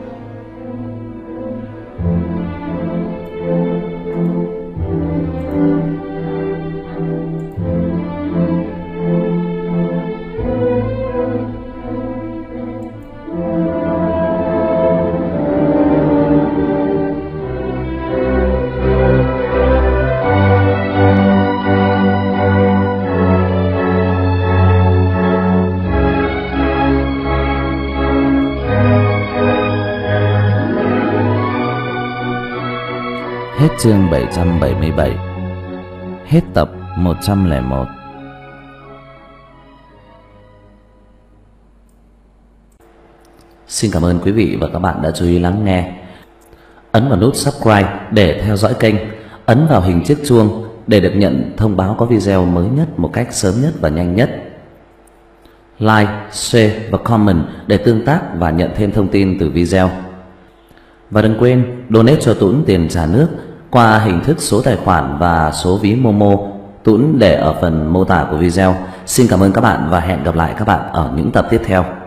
Hết chương bảy trăm bảy mươi bảy. Hết tập một trăm lẻ một. Xin cảm ơn quý vị và các bạn đã chú ý lắng nghe. Ấn vào nút subscribe để theo dõi kênh. Ấn vào hình chiếc chuông để được nhận thông báo có video mới nhất một cách sớm nhất và nhanh nhất. Like, share và comment để tương tác và nhận thêm thông tin từ video. Và đừng quên donate cho Tuấn tiền trả nước qua hình thức số tài khoản và số ví Momo, Tuấn để ở phần mô tả của video. Xin cảm ơn các bạn và hẹn gặp lại các bạn ở những tập tiếp theo.